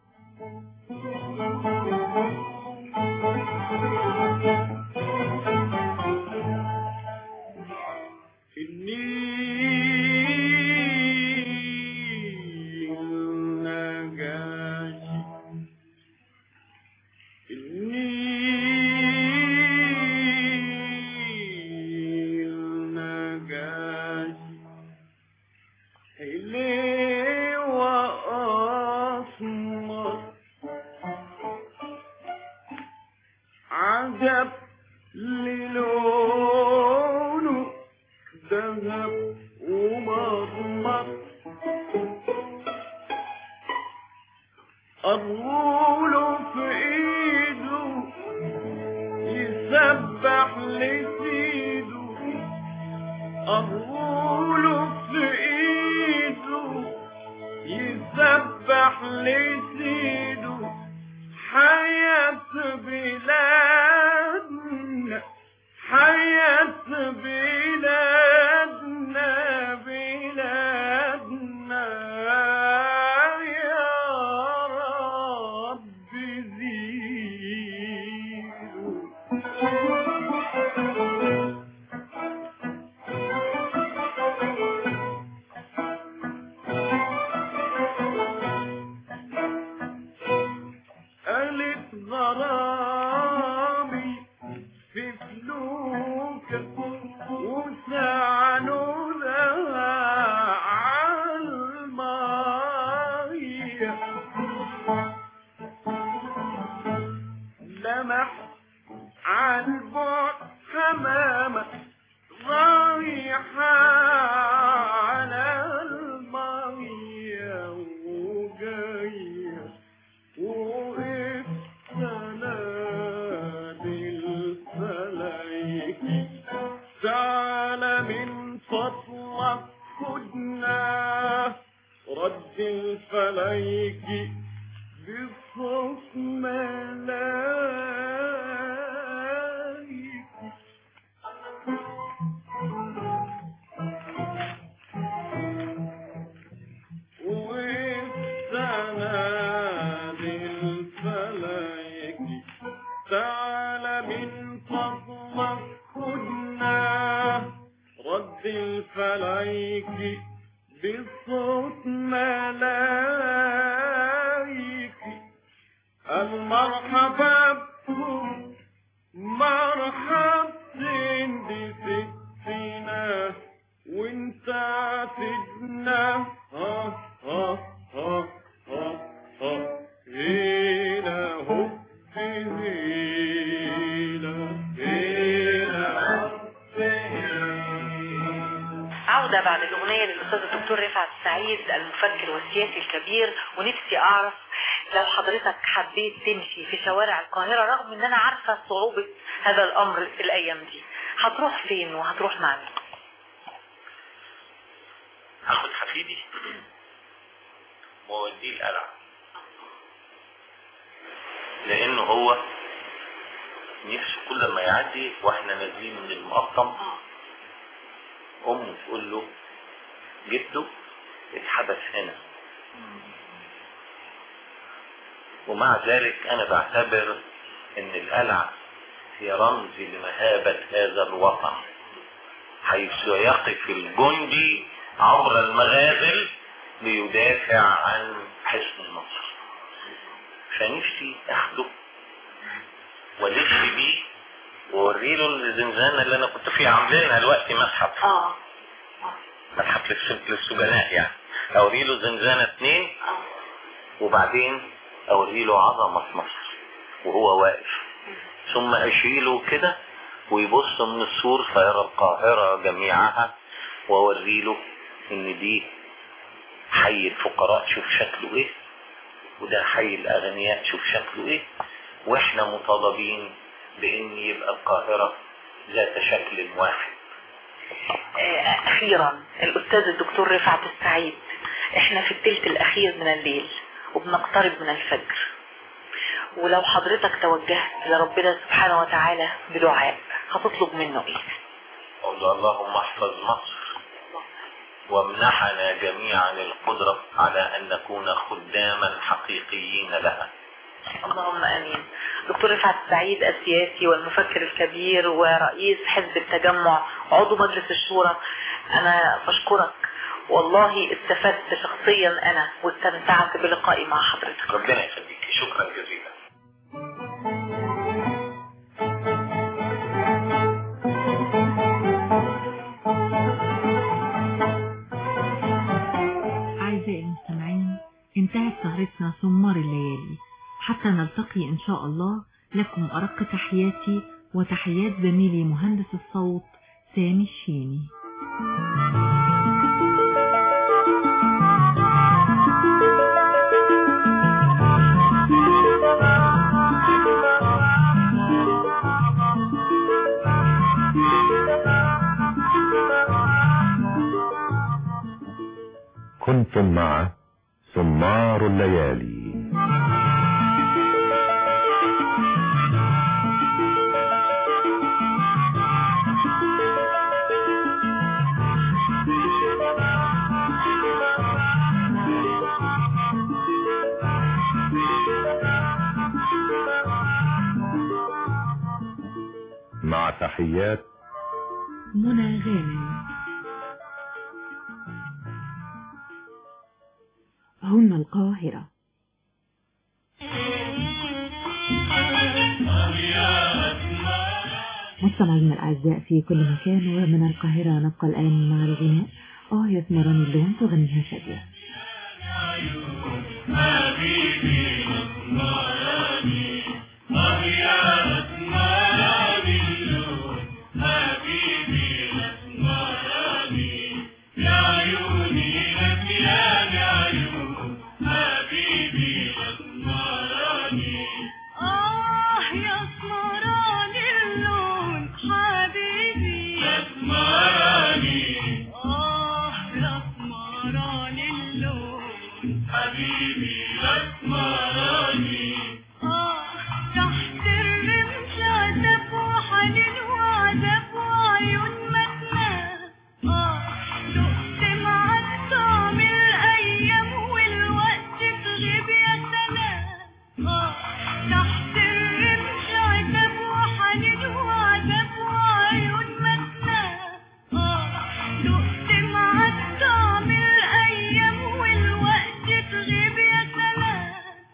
عجب للونه ذهب ومرمر، الرول في ايده يسبح لسيده، الرول في ايده يسبح لسيده، حياة بلادنا حياة بلادنا بلادنا يا رب قالت غرامي في فلوك وسعنوا لها عالمية، لمح عالبعد حمامة رايحة على المية وجاية، وقف سنادي الفلايكي تعالى من فضلك خدنا، رد الفلايكي بصوت ملايكي. وقف سنادي الفلايكي تعالى من فضلك خدنا، رد الفلايكي بصوت ملايكي، المرحبا بكم مرحبتين بستنا وانت عاتدنا ها ها ها ها ها هنا هو عودة بعد الأغنية للأستاذ الدكتور رفعت سعيد المفكر والسياسي الكبير، ونفسي أعرف لو حضرتك حبيت تمشي في شوارع القاهرة، رغم أن أنا عارفة صعوبة هذا الأمر الأيام دي، هتروح فين وهتروح مع مين؟ هاخد حفيدي ووديه القلعة، لانه هو نفسه كل ما يعدي واحنا نازلين من المقطم امه تقول له جده اتحبس هنا. ومع ذلك انا بعتبر ان القلعة هي رمز لمهابة هذا الوطن، حيث يقف الجندي عبر المغازل ليدافع عن حصن مصر. فنفسي اخده والف بيه ووريله الزنزانة اللي انا كنت فيها عاملينها دلوقتي متحف متحف للسجناء يعني. اوريله زنزانة 2 وبعدين اوريله عظمة مصر وهو واقف، ثم اشيله كده ويبص من السور فيرى القاهرة جميعها، واوريله ان دي حي الفقراء شوف شكله ايه، وده حي الاغنياء شوف شكله ايه، واحنا مطالبين بان يبقى القاهرة ذات شكل واحد. اخيرا الاستاذ الدكتور رفعت السعيد، احنا في الثلث الاخير من الليل وبنقترب من الفجر، ولو حضرتك توجهت لربنا سبحانه وتعالى بدعاء هتطلب منه ايه؟ قول اللهم احفظ مصر وامنحنا جميعا القدرة على ان نكون خداما حقيقيين لها. اللهم امين. دكتور رفعت السعيد السياسي والمفكر الكبير ورئيس حزب التجمع وعضو مجلس الشورى، انا بشكرك والله، استفدت شخصيا انا واستمتعت بلقائي مع حضرتك. ربنا يخليك، شكرا جزيلا. أعزائي المستمعين، انتهت سهرتنا سمار الليالي. حتى نلتقي إن شاء الله، لكم أرق تحياتي وتحيات زميلي مهندس الصوت سامي الشيني. كنتم مع سمار الليالي. مع تحيات منى غانم. هنا القاهرة. مستمعينا الأعزاء في كل مكان ومن القاهرة، نبقى الآن مع الغناء يا اسمراني اللون تغنيها شادية. حبيبي اسمراني يا اسمراني اللون، حبيبي اسمراني يا عيوني لك يا عيون، حبيبي اسمراني يا اسمراني اللون، حبيبي اسمراني يا اسمراني اللون، حبيبي اسمراني تحت الرمش عذاب وحنين وعذاب وعيون متنا، دقت معاك طعم الايام والوقت تغيب يا سلام، تحت الرمش عذاب وحنين وعذاب وعيون متنا، دقت معاك طعم الايام والوقت تغيب يا سلام.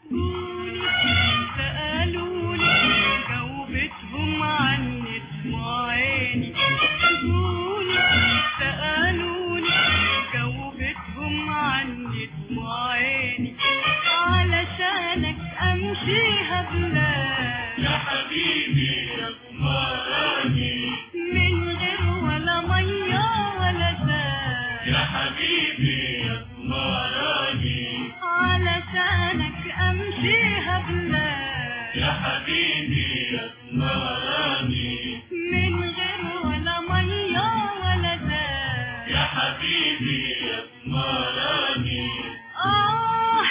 سألوني جاوبتهم عني دموع عيني، سألوني جاوبتهم عني دموع عيني، علشانك امشيها بلاد يا حبيبي يا اسمراني، من غير ولا ميه ولا زاد يا حبيبي يا اسمراني، علشانك امشيها بلاد يا حبيبي يا اسمراني، من غير ولا ميه ولا زاد يا حبيبي يا اسمراني.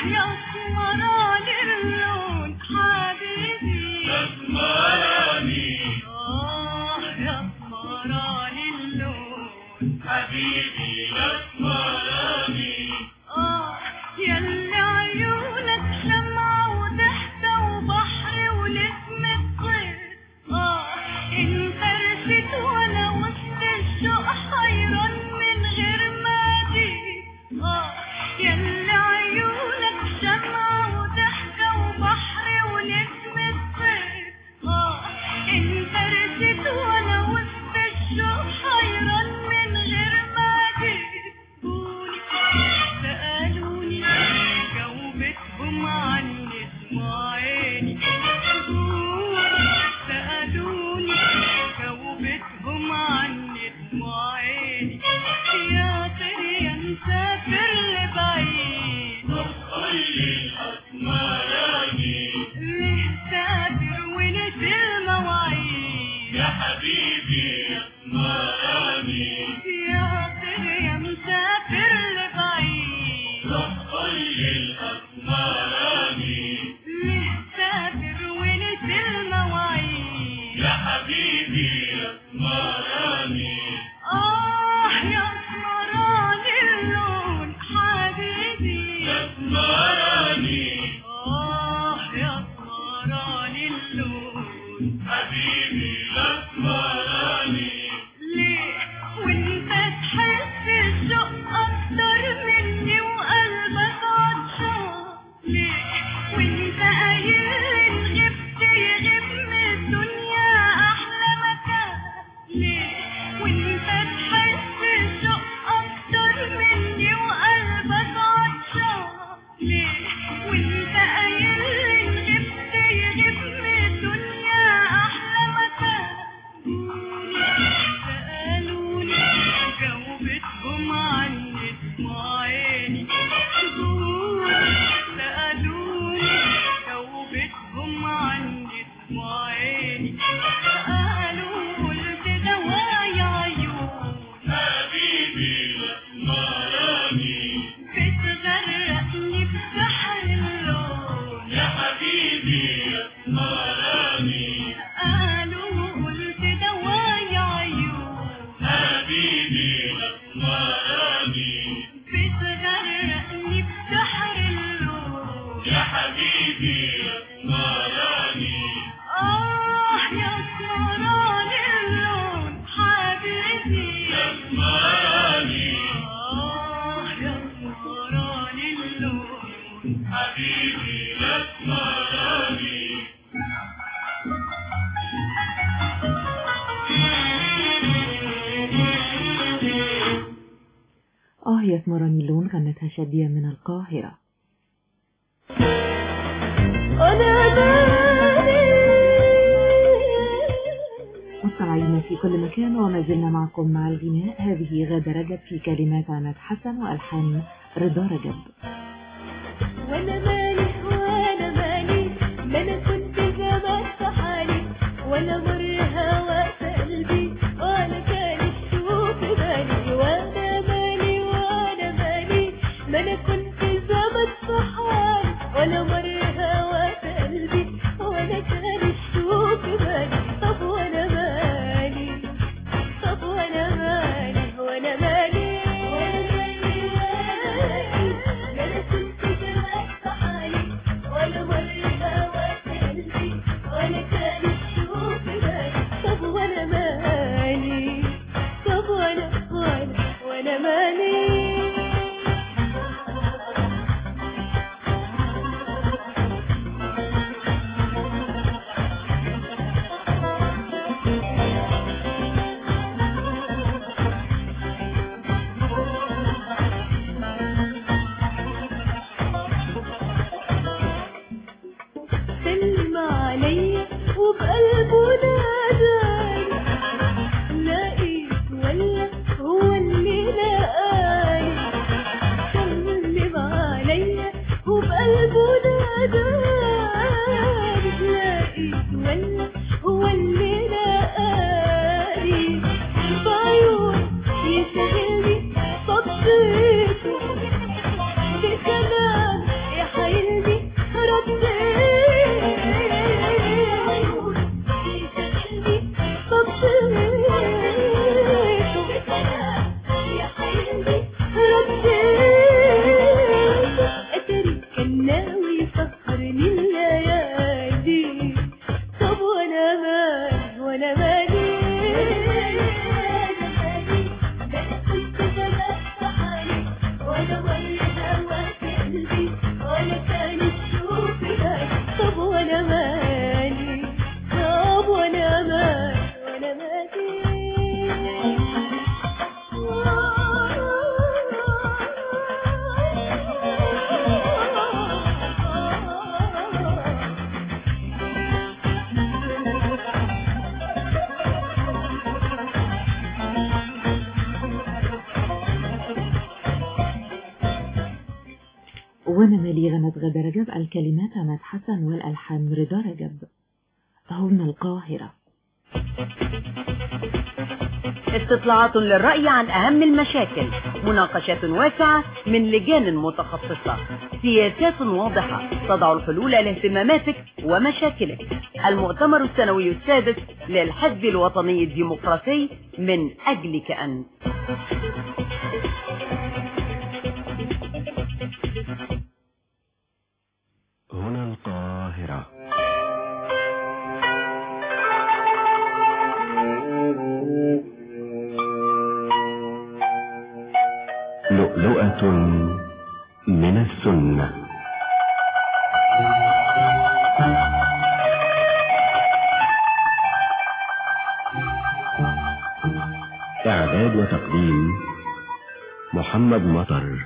يا اسمراني اللون حبيبي يا اسمراني يا اسمراني اللون حبيبي يا اسمراني ياللي عيونك شمعة وضحكة وبحر ونسمة طير انت رشيت وانا وسط الشوق حيران من غير ما اديك ياللي عيونك شمعة وضحكة وبحر ونسمة طير انت رشيت وانا وسط الشوق حيران من غير ما اديك سألوني جاوبتهم عني اسمع عيني سألوني جاوبتهم عني اسمع عيني يا ترى يا مسافر لبعيد نصلي الأسمراني ليه سافر ونسي المواعيد يا حبيبي يا اسمراني يا ترى يا مسافر لبعيد نصلي الأسمراني ليه سافر ونسي المواعيد يا حبيبي يا اسمراني يا اسمراني اللون حبيبي يا اسمراني يا اسمراني اللون حبيبي يا اسمراني ليه وانت تحس الشوق اكتر مني وقلبك عطشان ليه وانت قايل ان غبت يغيب من الدنيا احلى مكان ليه وانت تحس الشوق اكتر مني وقلبك عطشان ليه وانت قايل ان غبت يغيب من الدنيا احلى مكان سألوني جاوبتهم عني اسمع عيني سألوني جاوبتهم عني اسمع عيني قالوا قلت دوايا عيون حبيبي الاسمراني بتغرقني بسحر اللون يا حبيبي الاسمراني قالوا قلت دوايا عيون حبيبي الاسمراني بتغرقني بسحر اللون يا حبيبي الاسمراني يا اسمراني اللون حبيبي يا اسمراني يا اسمراني اللون حبيبي يا اسمراني يا اسمراني اللون غنتها شادية من القاهرة. مستمعينا في كل مكان وما زلنا معكم مع الغناء. هذه غادة رجب في كلمات عماد حسن وألحان رضا رجب. وانا مالي وانا مالي ما انا كنت زمان في حالي ولا مر هوا في قلبي ولا كان الشوق في بالي وانا مالي وانا مالي ما انا كنت زمان في حالي ولا مر هوا في قلبي ولا كان الشوق في بالي. طب وانا مالي طب وانا مالي وانا مالي سلم عليا وبقلبه ناداني لقيت ولا هو اللي لقاني. سلم عليا وبقلبه ناداني لقيت ولا هو اللي لقاني. بعيون يشغلني صديته بكلام يا واللي غنت غادة رجب، الكلمات عماد حسن والألحان رضا رجب. هنا القاهرة. استطلاعات للرأي عن أهم المشاكل، مناقشات واسعة من لجان متخصصة، سياسات واضحة تضع الحلول لاهتماماتك ومشاكلك. المؤتمر السنوي السادس للحزب الوطني الديمقراطي من أجلك أنت. هنا القاهرة. لؤلؤة من السنة. إعداد وتقديم محمد مطر.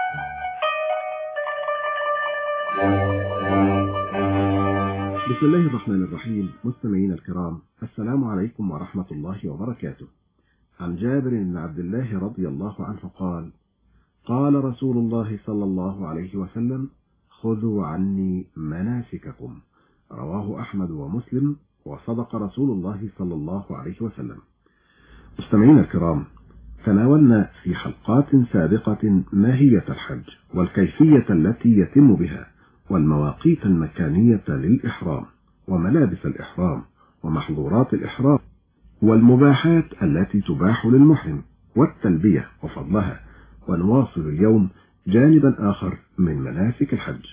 بسم الله الرحمن الرحيم. مستمعينا الكرام، السلام عليكم ورحمة الله وبركاته. عن جابر بن عبد الله رضي الله عنه قال: قال رسول الله صلى الله عليه وسلم: خذوا عني مناسككم. رواه أحمد ومسلم، وصدق رسول الله صلى الله عليه وسلم. مستمعينا الكرام، تناولنا في حلقات سابقة ماهية الحج والكيفية التي يتم بها، والمواقيت المكانية للإحرام، وملابس الإحرام، ومحظورات الإحرام، والمباحات التي تباح للمحرم، والتلبية وفضلها. ونواصل اليوم جانبا آخر من مناسك الحج.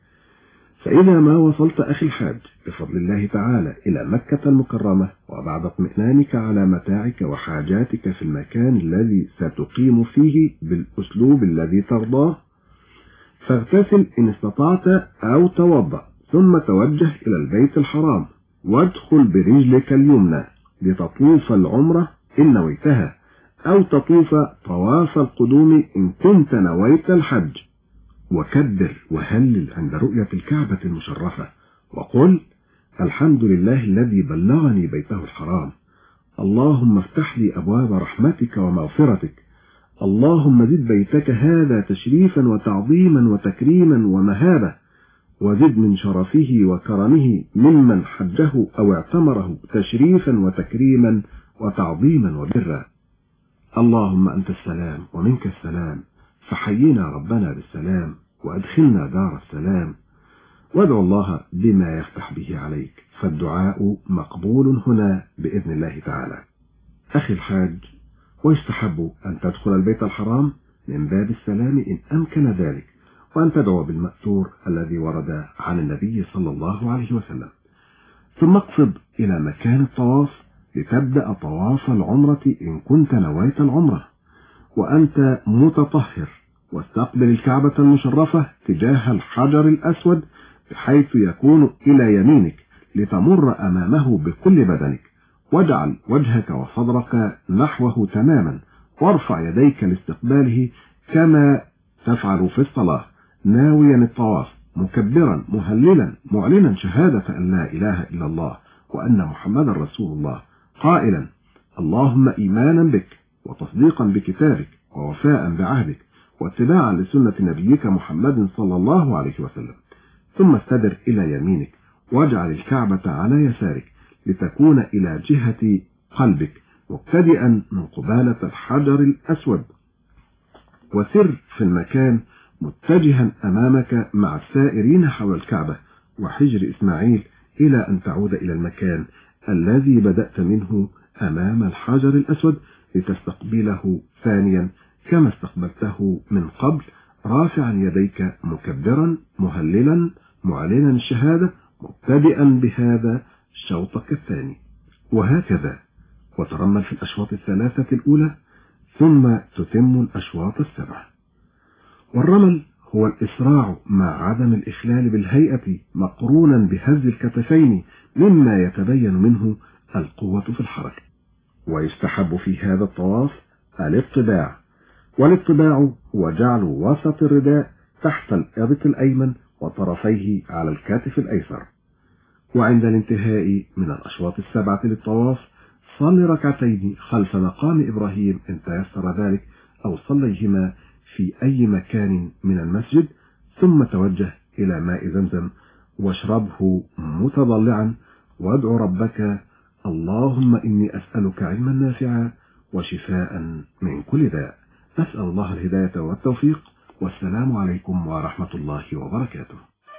فإذا ما وصلت أخي الحاج بفضل الله تعالى إلى مكة المكرمة، وبعد اطمئنانك على متاعك وحاجاتك في المكان الذي ستقيم فيه بالأسلوب الذي ترضاه، فاغتسل إن استطعت أو توضأ، ثم توجه إلى البيت الحرام، وادخل برجلك اليمنى لتطوف العمرة إن نويتها، أو تطوف طواف القدوم إن كنت نويت الحج، وكبر وهلل عند رؤية الكعبة المشرفة، وقل: الحمد لله الذي بلغني بيته الحرام، اللهم افتح لي أبواب رحمتك ومغفرتك، اللهم زد بيتك هذا تشريفا وتعظيما وتكريما ومهابة، وزد من شرفه وكرمه ممن حجه أو اعتمره تشريفا وتكريما وتعظيما وبرا. اللهم أنت السلام ومنك السلام، فحينا ربنا بالسلام وأدخلنا دار السلام. وادعو الله بما يفتح به عليك، فالدعاء مقبول هنا بإذن الله تعالى. أخي الحاج، ويستحب أن تدخل البيت الحرام من باب السلام إن أمكن ذلك، وأن تدعو بالمأثور الذي ورد عن النبي صلى الله عليه وسلم. ثم اقصد إلى مكان الطواف لتبدأ طواف العمرة إن كنت نويت العمرة وأنت متطهر، واستقبل الكعبة المشرفة تجاه الحجر الأسود بحيث يكون إلى يمينك لتمر أمامه بكل بدنك، واجعل وجهك وصدرك نحوه تماما، وارفع يديك لاستقباله كما تفعل في الصلاة، ناويا الطواف مكبرا مهللا معلنا شهادة أن لا إله إلا الله وأن محمدا رسول الله، قائلا: اللهم إيمانا بك وتصديقا بكتابك ووفاء بعهدك واتباعا لسنة نبيك محمد صلى الله عليه وسلم. ثم استدر إلى يمينك، واجعل الكعبة على يسارك لتكون إلى جهة قلبك، مبتدئا من قبالة الحجر الأسود، وسر في المكان متجها أمامك مع السائرين حول الكعبة وحجر إسماعيل إلى أن تعود إلى المكان الذي بدأت منه أمام الحجر الأسود لتستقبله ثانيا كما استقبلته من قبل، رافعا يديك مكبرا مهللا معلنا الشهادة، مبتدئا بهذا شوطك الثاني، وهكذا وترمل في الأشواط الثلاثة الأولى، ثم تتم الأشواط السبعة. والرمل هو الإسراع مع عدم الإخلال بالهيئة مقرونا بهز الكتفين مما يتبين منه القوة في الحركة. ويستحب في هذا الطواف الاطباع، والاطباع هو جعل وسط الرداء تحت الإبط الأيمن وطرفيه على الكتف الأيسر. وعند الانتهاء من الأشواط السبعة للطواف صل ركعتين خلف مقام إبراهيم إن تيسر ذلك، أو صليهما في أي مكان من المسجد، ثم توجه إلى ماء زمزم واشربه متضلعا وادعو ربك اللهم إني أسألك علما نافعا وشفاء من كل داء. نسأل الله الهداية والتوفيق، والسلام عليكم ورحمة الله وبركاته.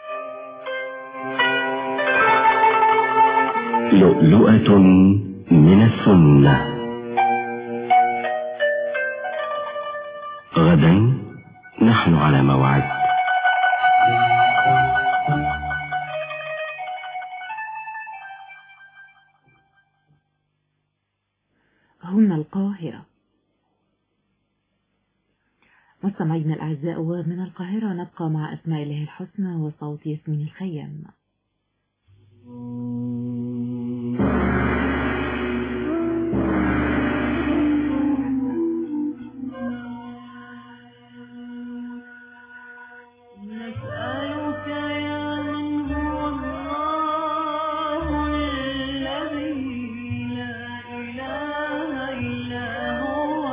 لؤلؤة من السنة. غدا نحن على موعد. هنا القاهرة. مستمعينا الأعزاء، ومن القاهرة نبقى مع أسماء الله الحسنى وصوت ياسمين الخيام. نسألك يا من هو الله الذي لا إله إلا هو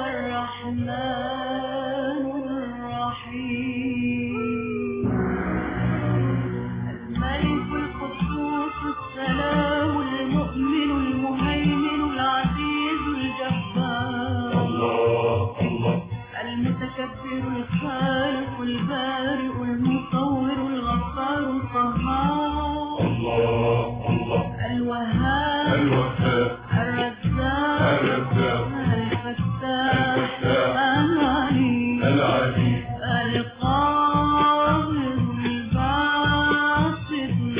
الرحمن الرحيم، الملك القدوس السلام المؤمن المهيمن العزيز الجبار، المتكبر الخالق البارئ المصور الغفار القهار، الوهاب الرزاق الفتاح العليم القابض الباسط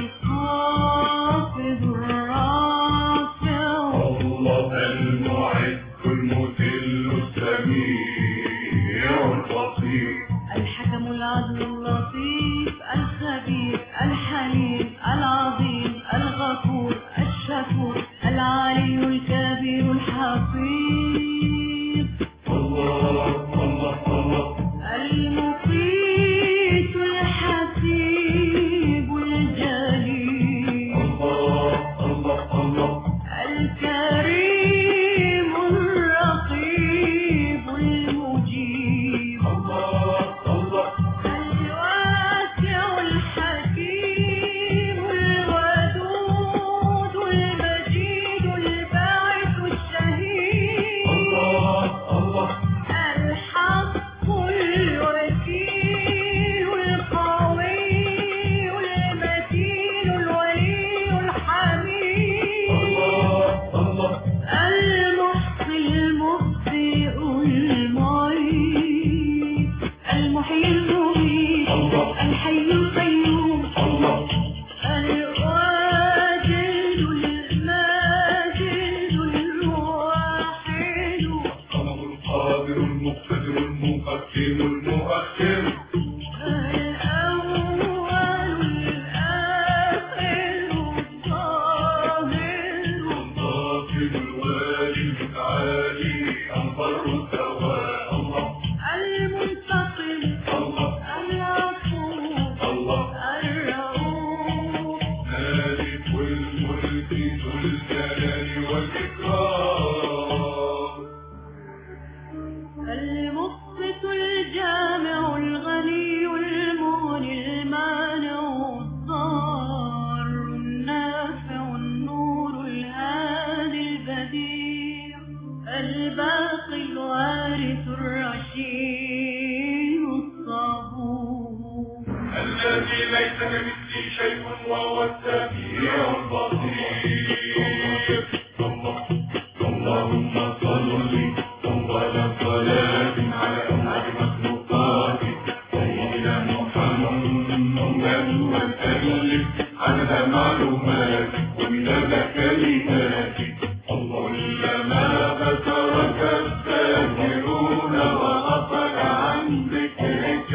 الخافض الرافع، المعز المذل السميع البصير، الحكم العدل اللطيف الخبير الحليم العظيم الغفور الشكور العلي الكبير الحفيظ، المقيت الحسيب الجليل، الكريم الرقيب المجيب، الواسع الحكيم الودود المجيد الباعث الشهيد، الحق الوكيل القوي المتين الولي الحميد، المحصي المبدئ المعيد، المحيي المميت الحي القيوم، الواجد الماجد الواحد، القادر المقتدر المقدم المؤخر، الأول الآخر الظاهر الباطن الوالي العالي البر التواب، المنتقم العفو الرؤوف، مالك الملك ذو الجلال والإكرام، المقسط الجامع الغني المغني المانع الضار النافع النور الهادي البديع، الباقي الوارث الرشيد الصبور، الذي ليس كمثله شيء وهو السميع البصير. اللهم صل صلاة على أسعد مخلوقاتك سيدنا محمد وسلم عدد معلوماتك ومداد كلماتك، كلما ذكرك الذاكرون وغفل عن ذكرك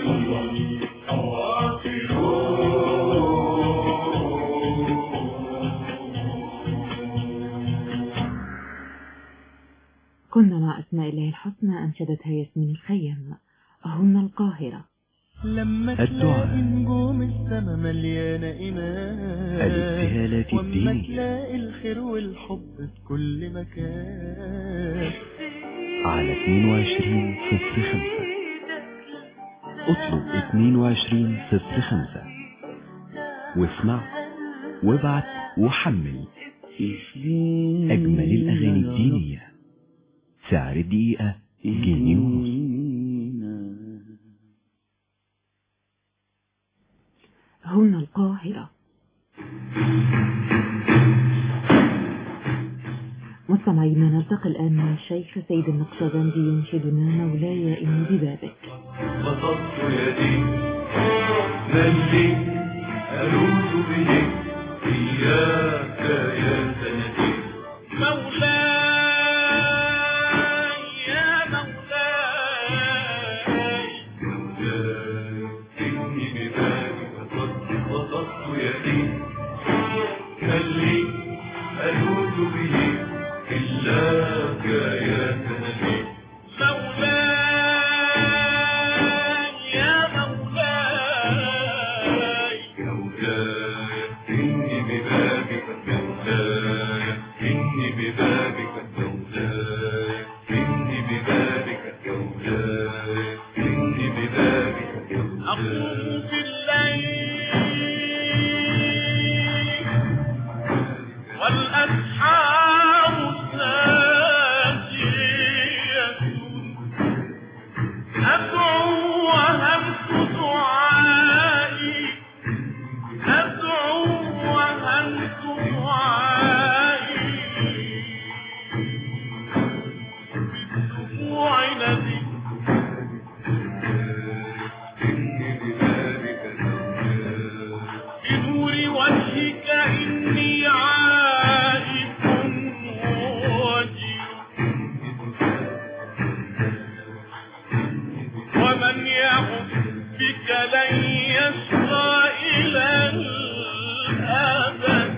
كنا مع أسماء الله الحسنى أنشدتها ياسمين الخيام. هنا القاهرة. لما تلاقي نجوم السما مليانة إيمان، الابتهالات الدينية، وما تلاقي الخير والحب في كل مكان، على 22/05 اطلب 22/05 واسمع وابعت وحمل أجمل الأغاني الدينية. سعر الدقيقة جنيه ونص. هنا القاهرة. مستمعينا، نلتقي الآن مع الشيخ سيد النقشبندي ينشدنا مولاي إني ببابك. بسطت يدي ملي ألوذ به إياك يا سندي مولاي يا مولاي مولاي إني ببابك بسطت يدي ملي ألوذ به إياك يا سندي مولاي يا مولاي مولاي إني ببابك مولاي إني ببابك مولاي إني ببابك مولاي إني ببابك أقوم بالليل والأسحار ساجية أدعو وهمس دعائي أدعو وهمس دعائي بدموع نبي بنور وجهك إني عائد وجيل ومن يعد بك لن يشقى إلى الأبد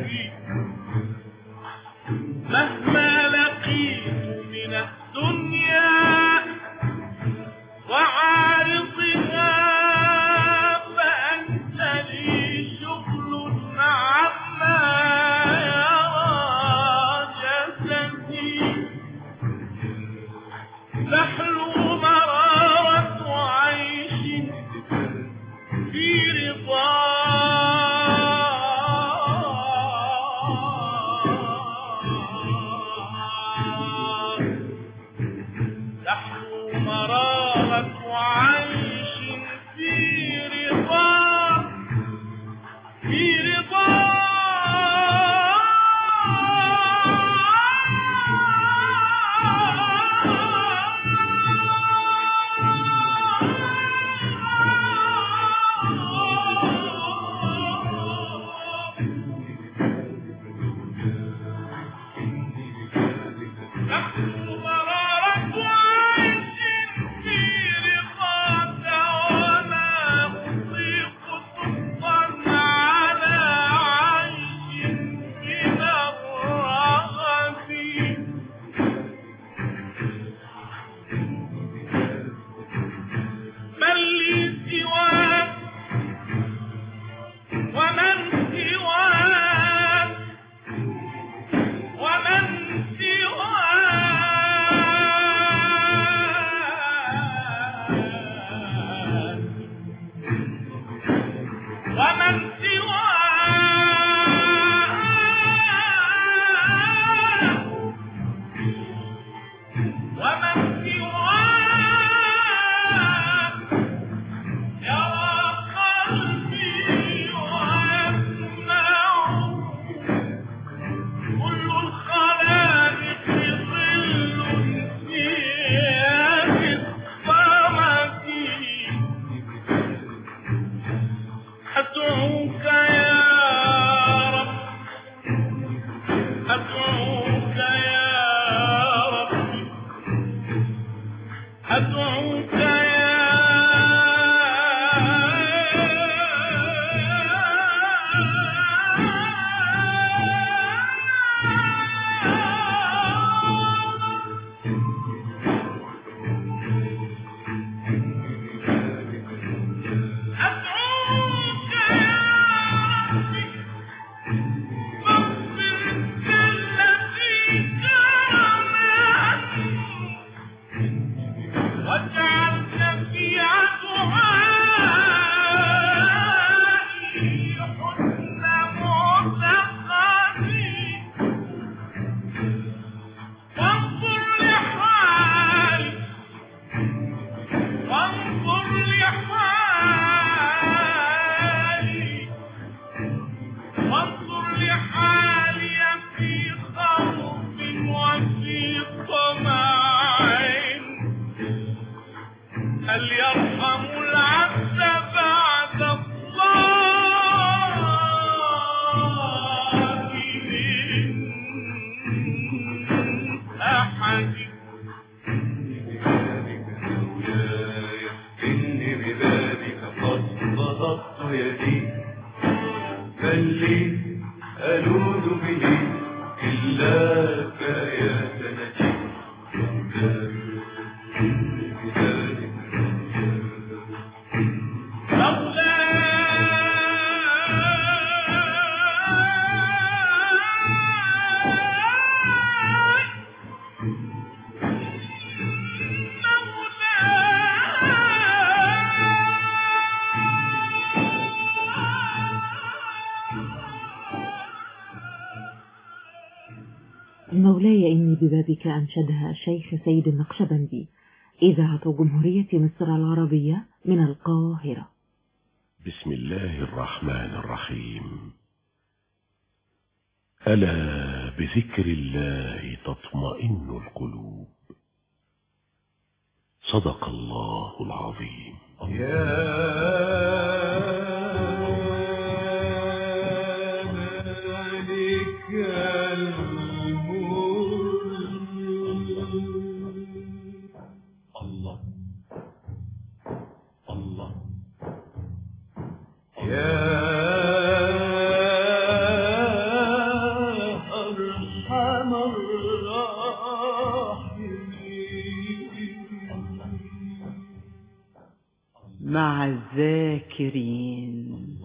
مهما لقيت من الدنيا وعارضها فأنت لي شغل عما يرى جسدي تحلو مرارة عيش في رضا تحلو مرارة عيش في رضا في رضا الليل ألوذ به إلاك يا سندي مولاي إني ببابك أنشدها شيخ سيد النقشبندي، إذاعة جمهورية مصر العربية من القاهرة. بسم الله الرحمن الرحيم. ألا بذكر الله تطمئن القلوب. صدق الله العظيم. مع الذاكرين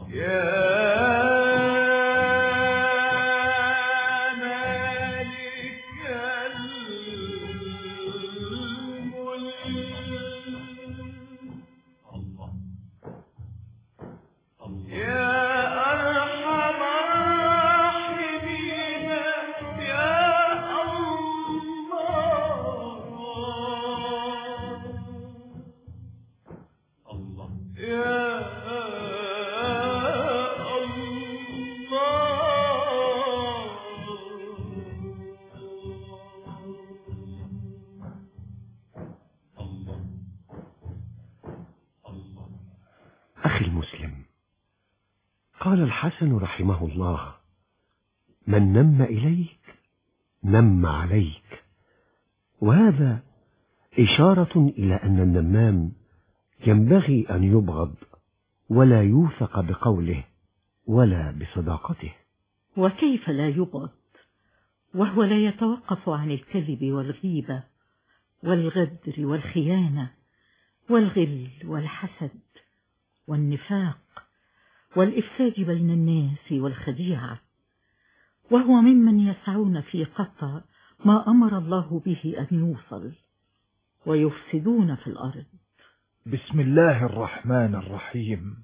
أخي المسلم، قال الحسن رحمه الله: من نم إليك نم عليك. وهذا إشارة إلى أن النمام ينبغي أن يبغض ولا يوثق بقوله ولا بصداقته. وكيف لا يبغض وهو لا يتوقف عن الكذب والغيبة والغدر والخيانة والغل والحسد والنفاق والإفساد بين الناس والخديعة، وهو ممن يسعون في قطع ما أمر الله به أن يوصل ويفسدون في الأرض. بسم الله الرحمن الرحيم.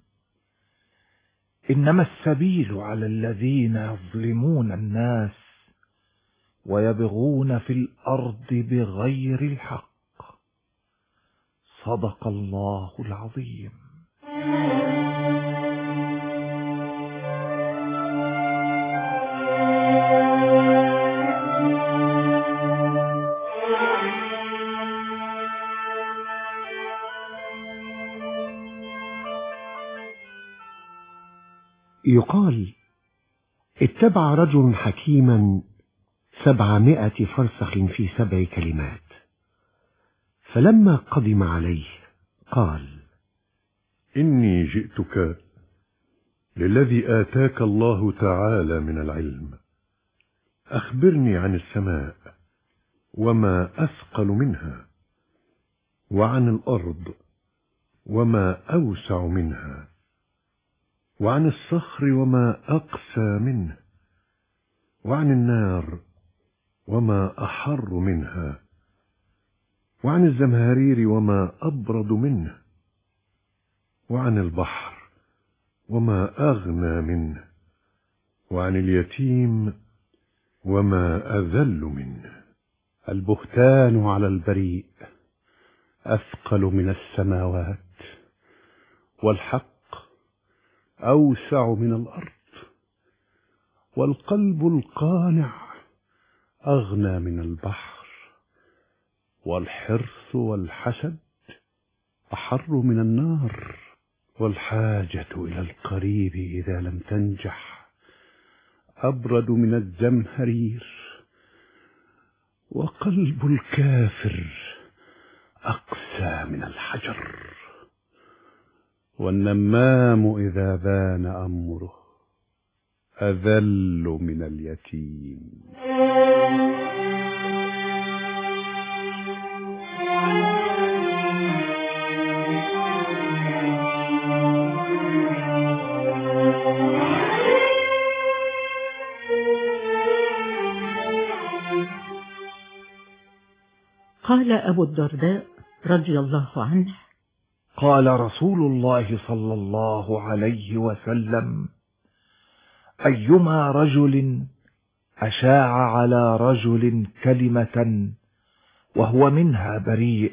إنما السبيل على الذين يظلمون الناس ويبغون في الأرض بغير الحق. صدق الله العظيم. يقال: اتبع رجل حكيما 700 فرسخ في 7 كلمات، فلما قدم عليه قال: إني جئتك للذي آتاك الله تعالى من العلم، أخبرني عن السماء وما أثقل منها، وعن الأرض وما أوسع منها، وعن الصخر وما أقسى منه، وعن النار وما أحر منها، وعن الزمهرير وما أبرد منه، وعن البحر وما أغنى منه، وعن اليتيم وما أذل منه. البهتان على البريء أثقل من السماوات، والحق أوسع من الأرض، والقلب القانع أغنى من البحر، والحرص والحسد أحر من النار، والحاجة إلى القريب إذا لم تنجح أبرد من الزمهرير، وقلب الكافر أقسى من الحجر، والنمام إذا بان أمره أذل من اليتيم. قال أبو الدرداء رضي الله عنه: قال رسول الله صلى الله عليه وسلم: أيما رجل أشاع على رجل كلمة وهو منها بريء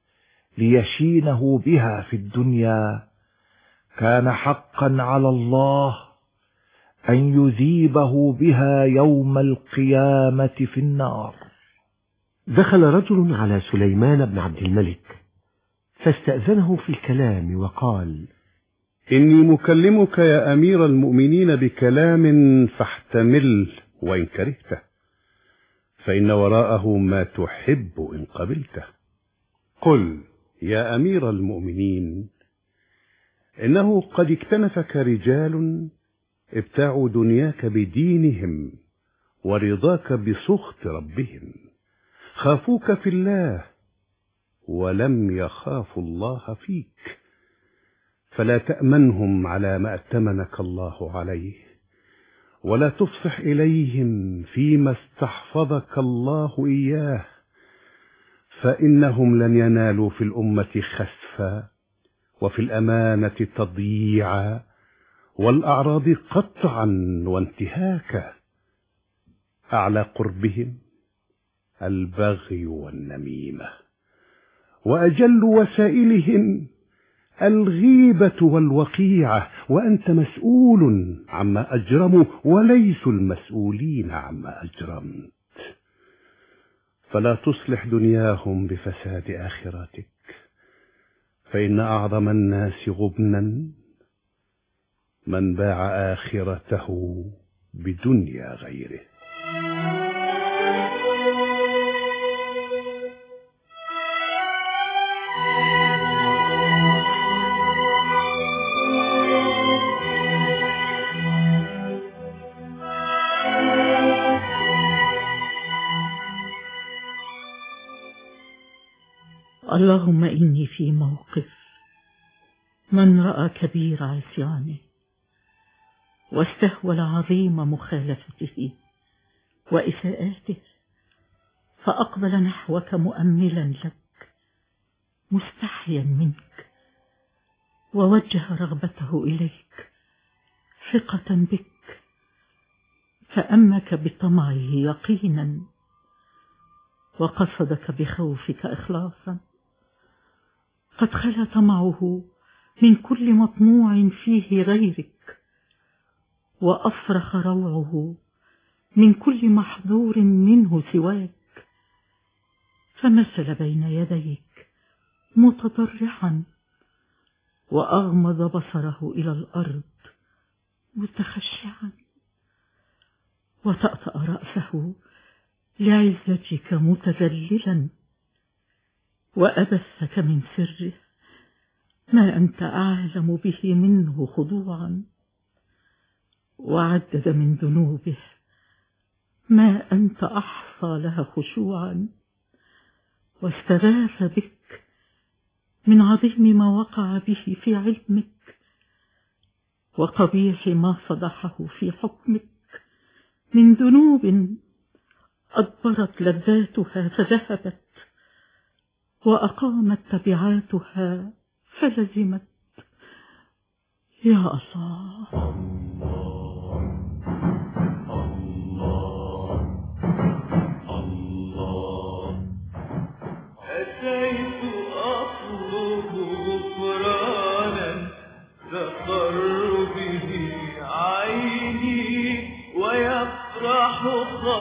ليشينه بها في الدنيا، كان حقا على الله أن يذيبه بها يوم القيامة في النار. دخل رجل على سليمان بن عبد الملك فاستأذنه في الكلام وقال: إني مكلمك يا أمير المؤمنين بكلام فاحتمل وإن كرهته، فإن وراءه ما تحب إن قبلته. قل يا أمير المؤمنين: إنه قد اكتنفك رجال ابتاعوا دنياك بدينهم ورضاك بسخط ربهم، خافوك في الله ولم يخافوا الله فيك، فلا تأمنهم على ما ائتمنك الله عليه، ولا تفصح إليهم فيما استحفظك الله إياه، فإنهم لن ينالوا في الأمة خسفا، وفي الأمانة تضييعا، والأعراض قطعا وانتهاكا. أعلى قربهم البغي والنميمة، وأجل وسائلهم الغيبة والوقيعة، وأنت مسؤول عما أجرموا وليسوا المسؤولين عما أجرمت. فلا تصلح دنياهم بفساد آخرتك، فإن أعظم الناس غبنا من باع آخرته بدنيا غيره. اللهم إني في موقف من رأى كبير عصيانه واستهول عظيم مخالفته وإساءاته، فأقبل نحوك مؤملا لك مستحيا منك، ووجه رغبته إليك ثقة بك، فأمك بطمعه يقينا، وقصدك بخوفك إخلاصا. قد خلا طمعه من كل مطموع فيه غيرك، وأفرخ روعه من كل محظور منه سواك، فمثل بين يديك متضرعا، وأغمض بصره إلى الأرض متخشعا، وطأطأ رأسه لعزتك متذللا، وأبثك من سره ما أنت أعلم به منه خضوعا، وعدد من ذنوبه ما أنت أحصى لها خشوعا، واستغاث بك من عظيم ما وقع به في علمك، وقبيح ما صدحه في حكمك من ذنوب أدبرت لذاتها فذهبت، وأقامت تبعاتها فلزمت. يا الله أتيت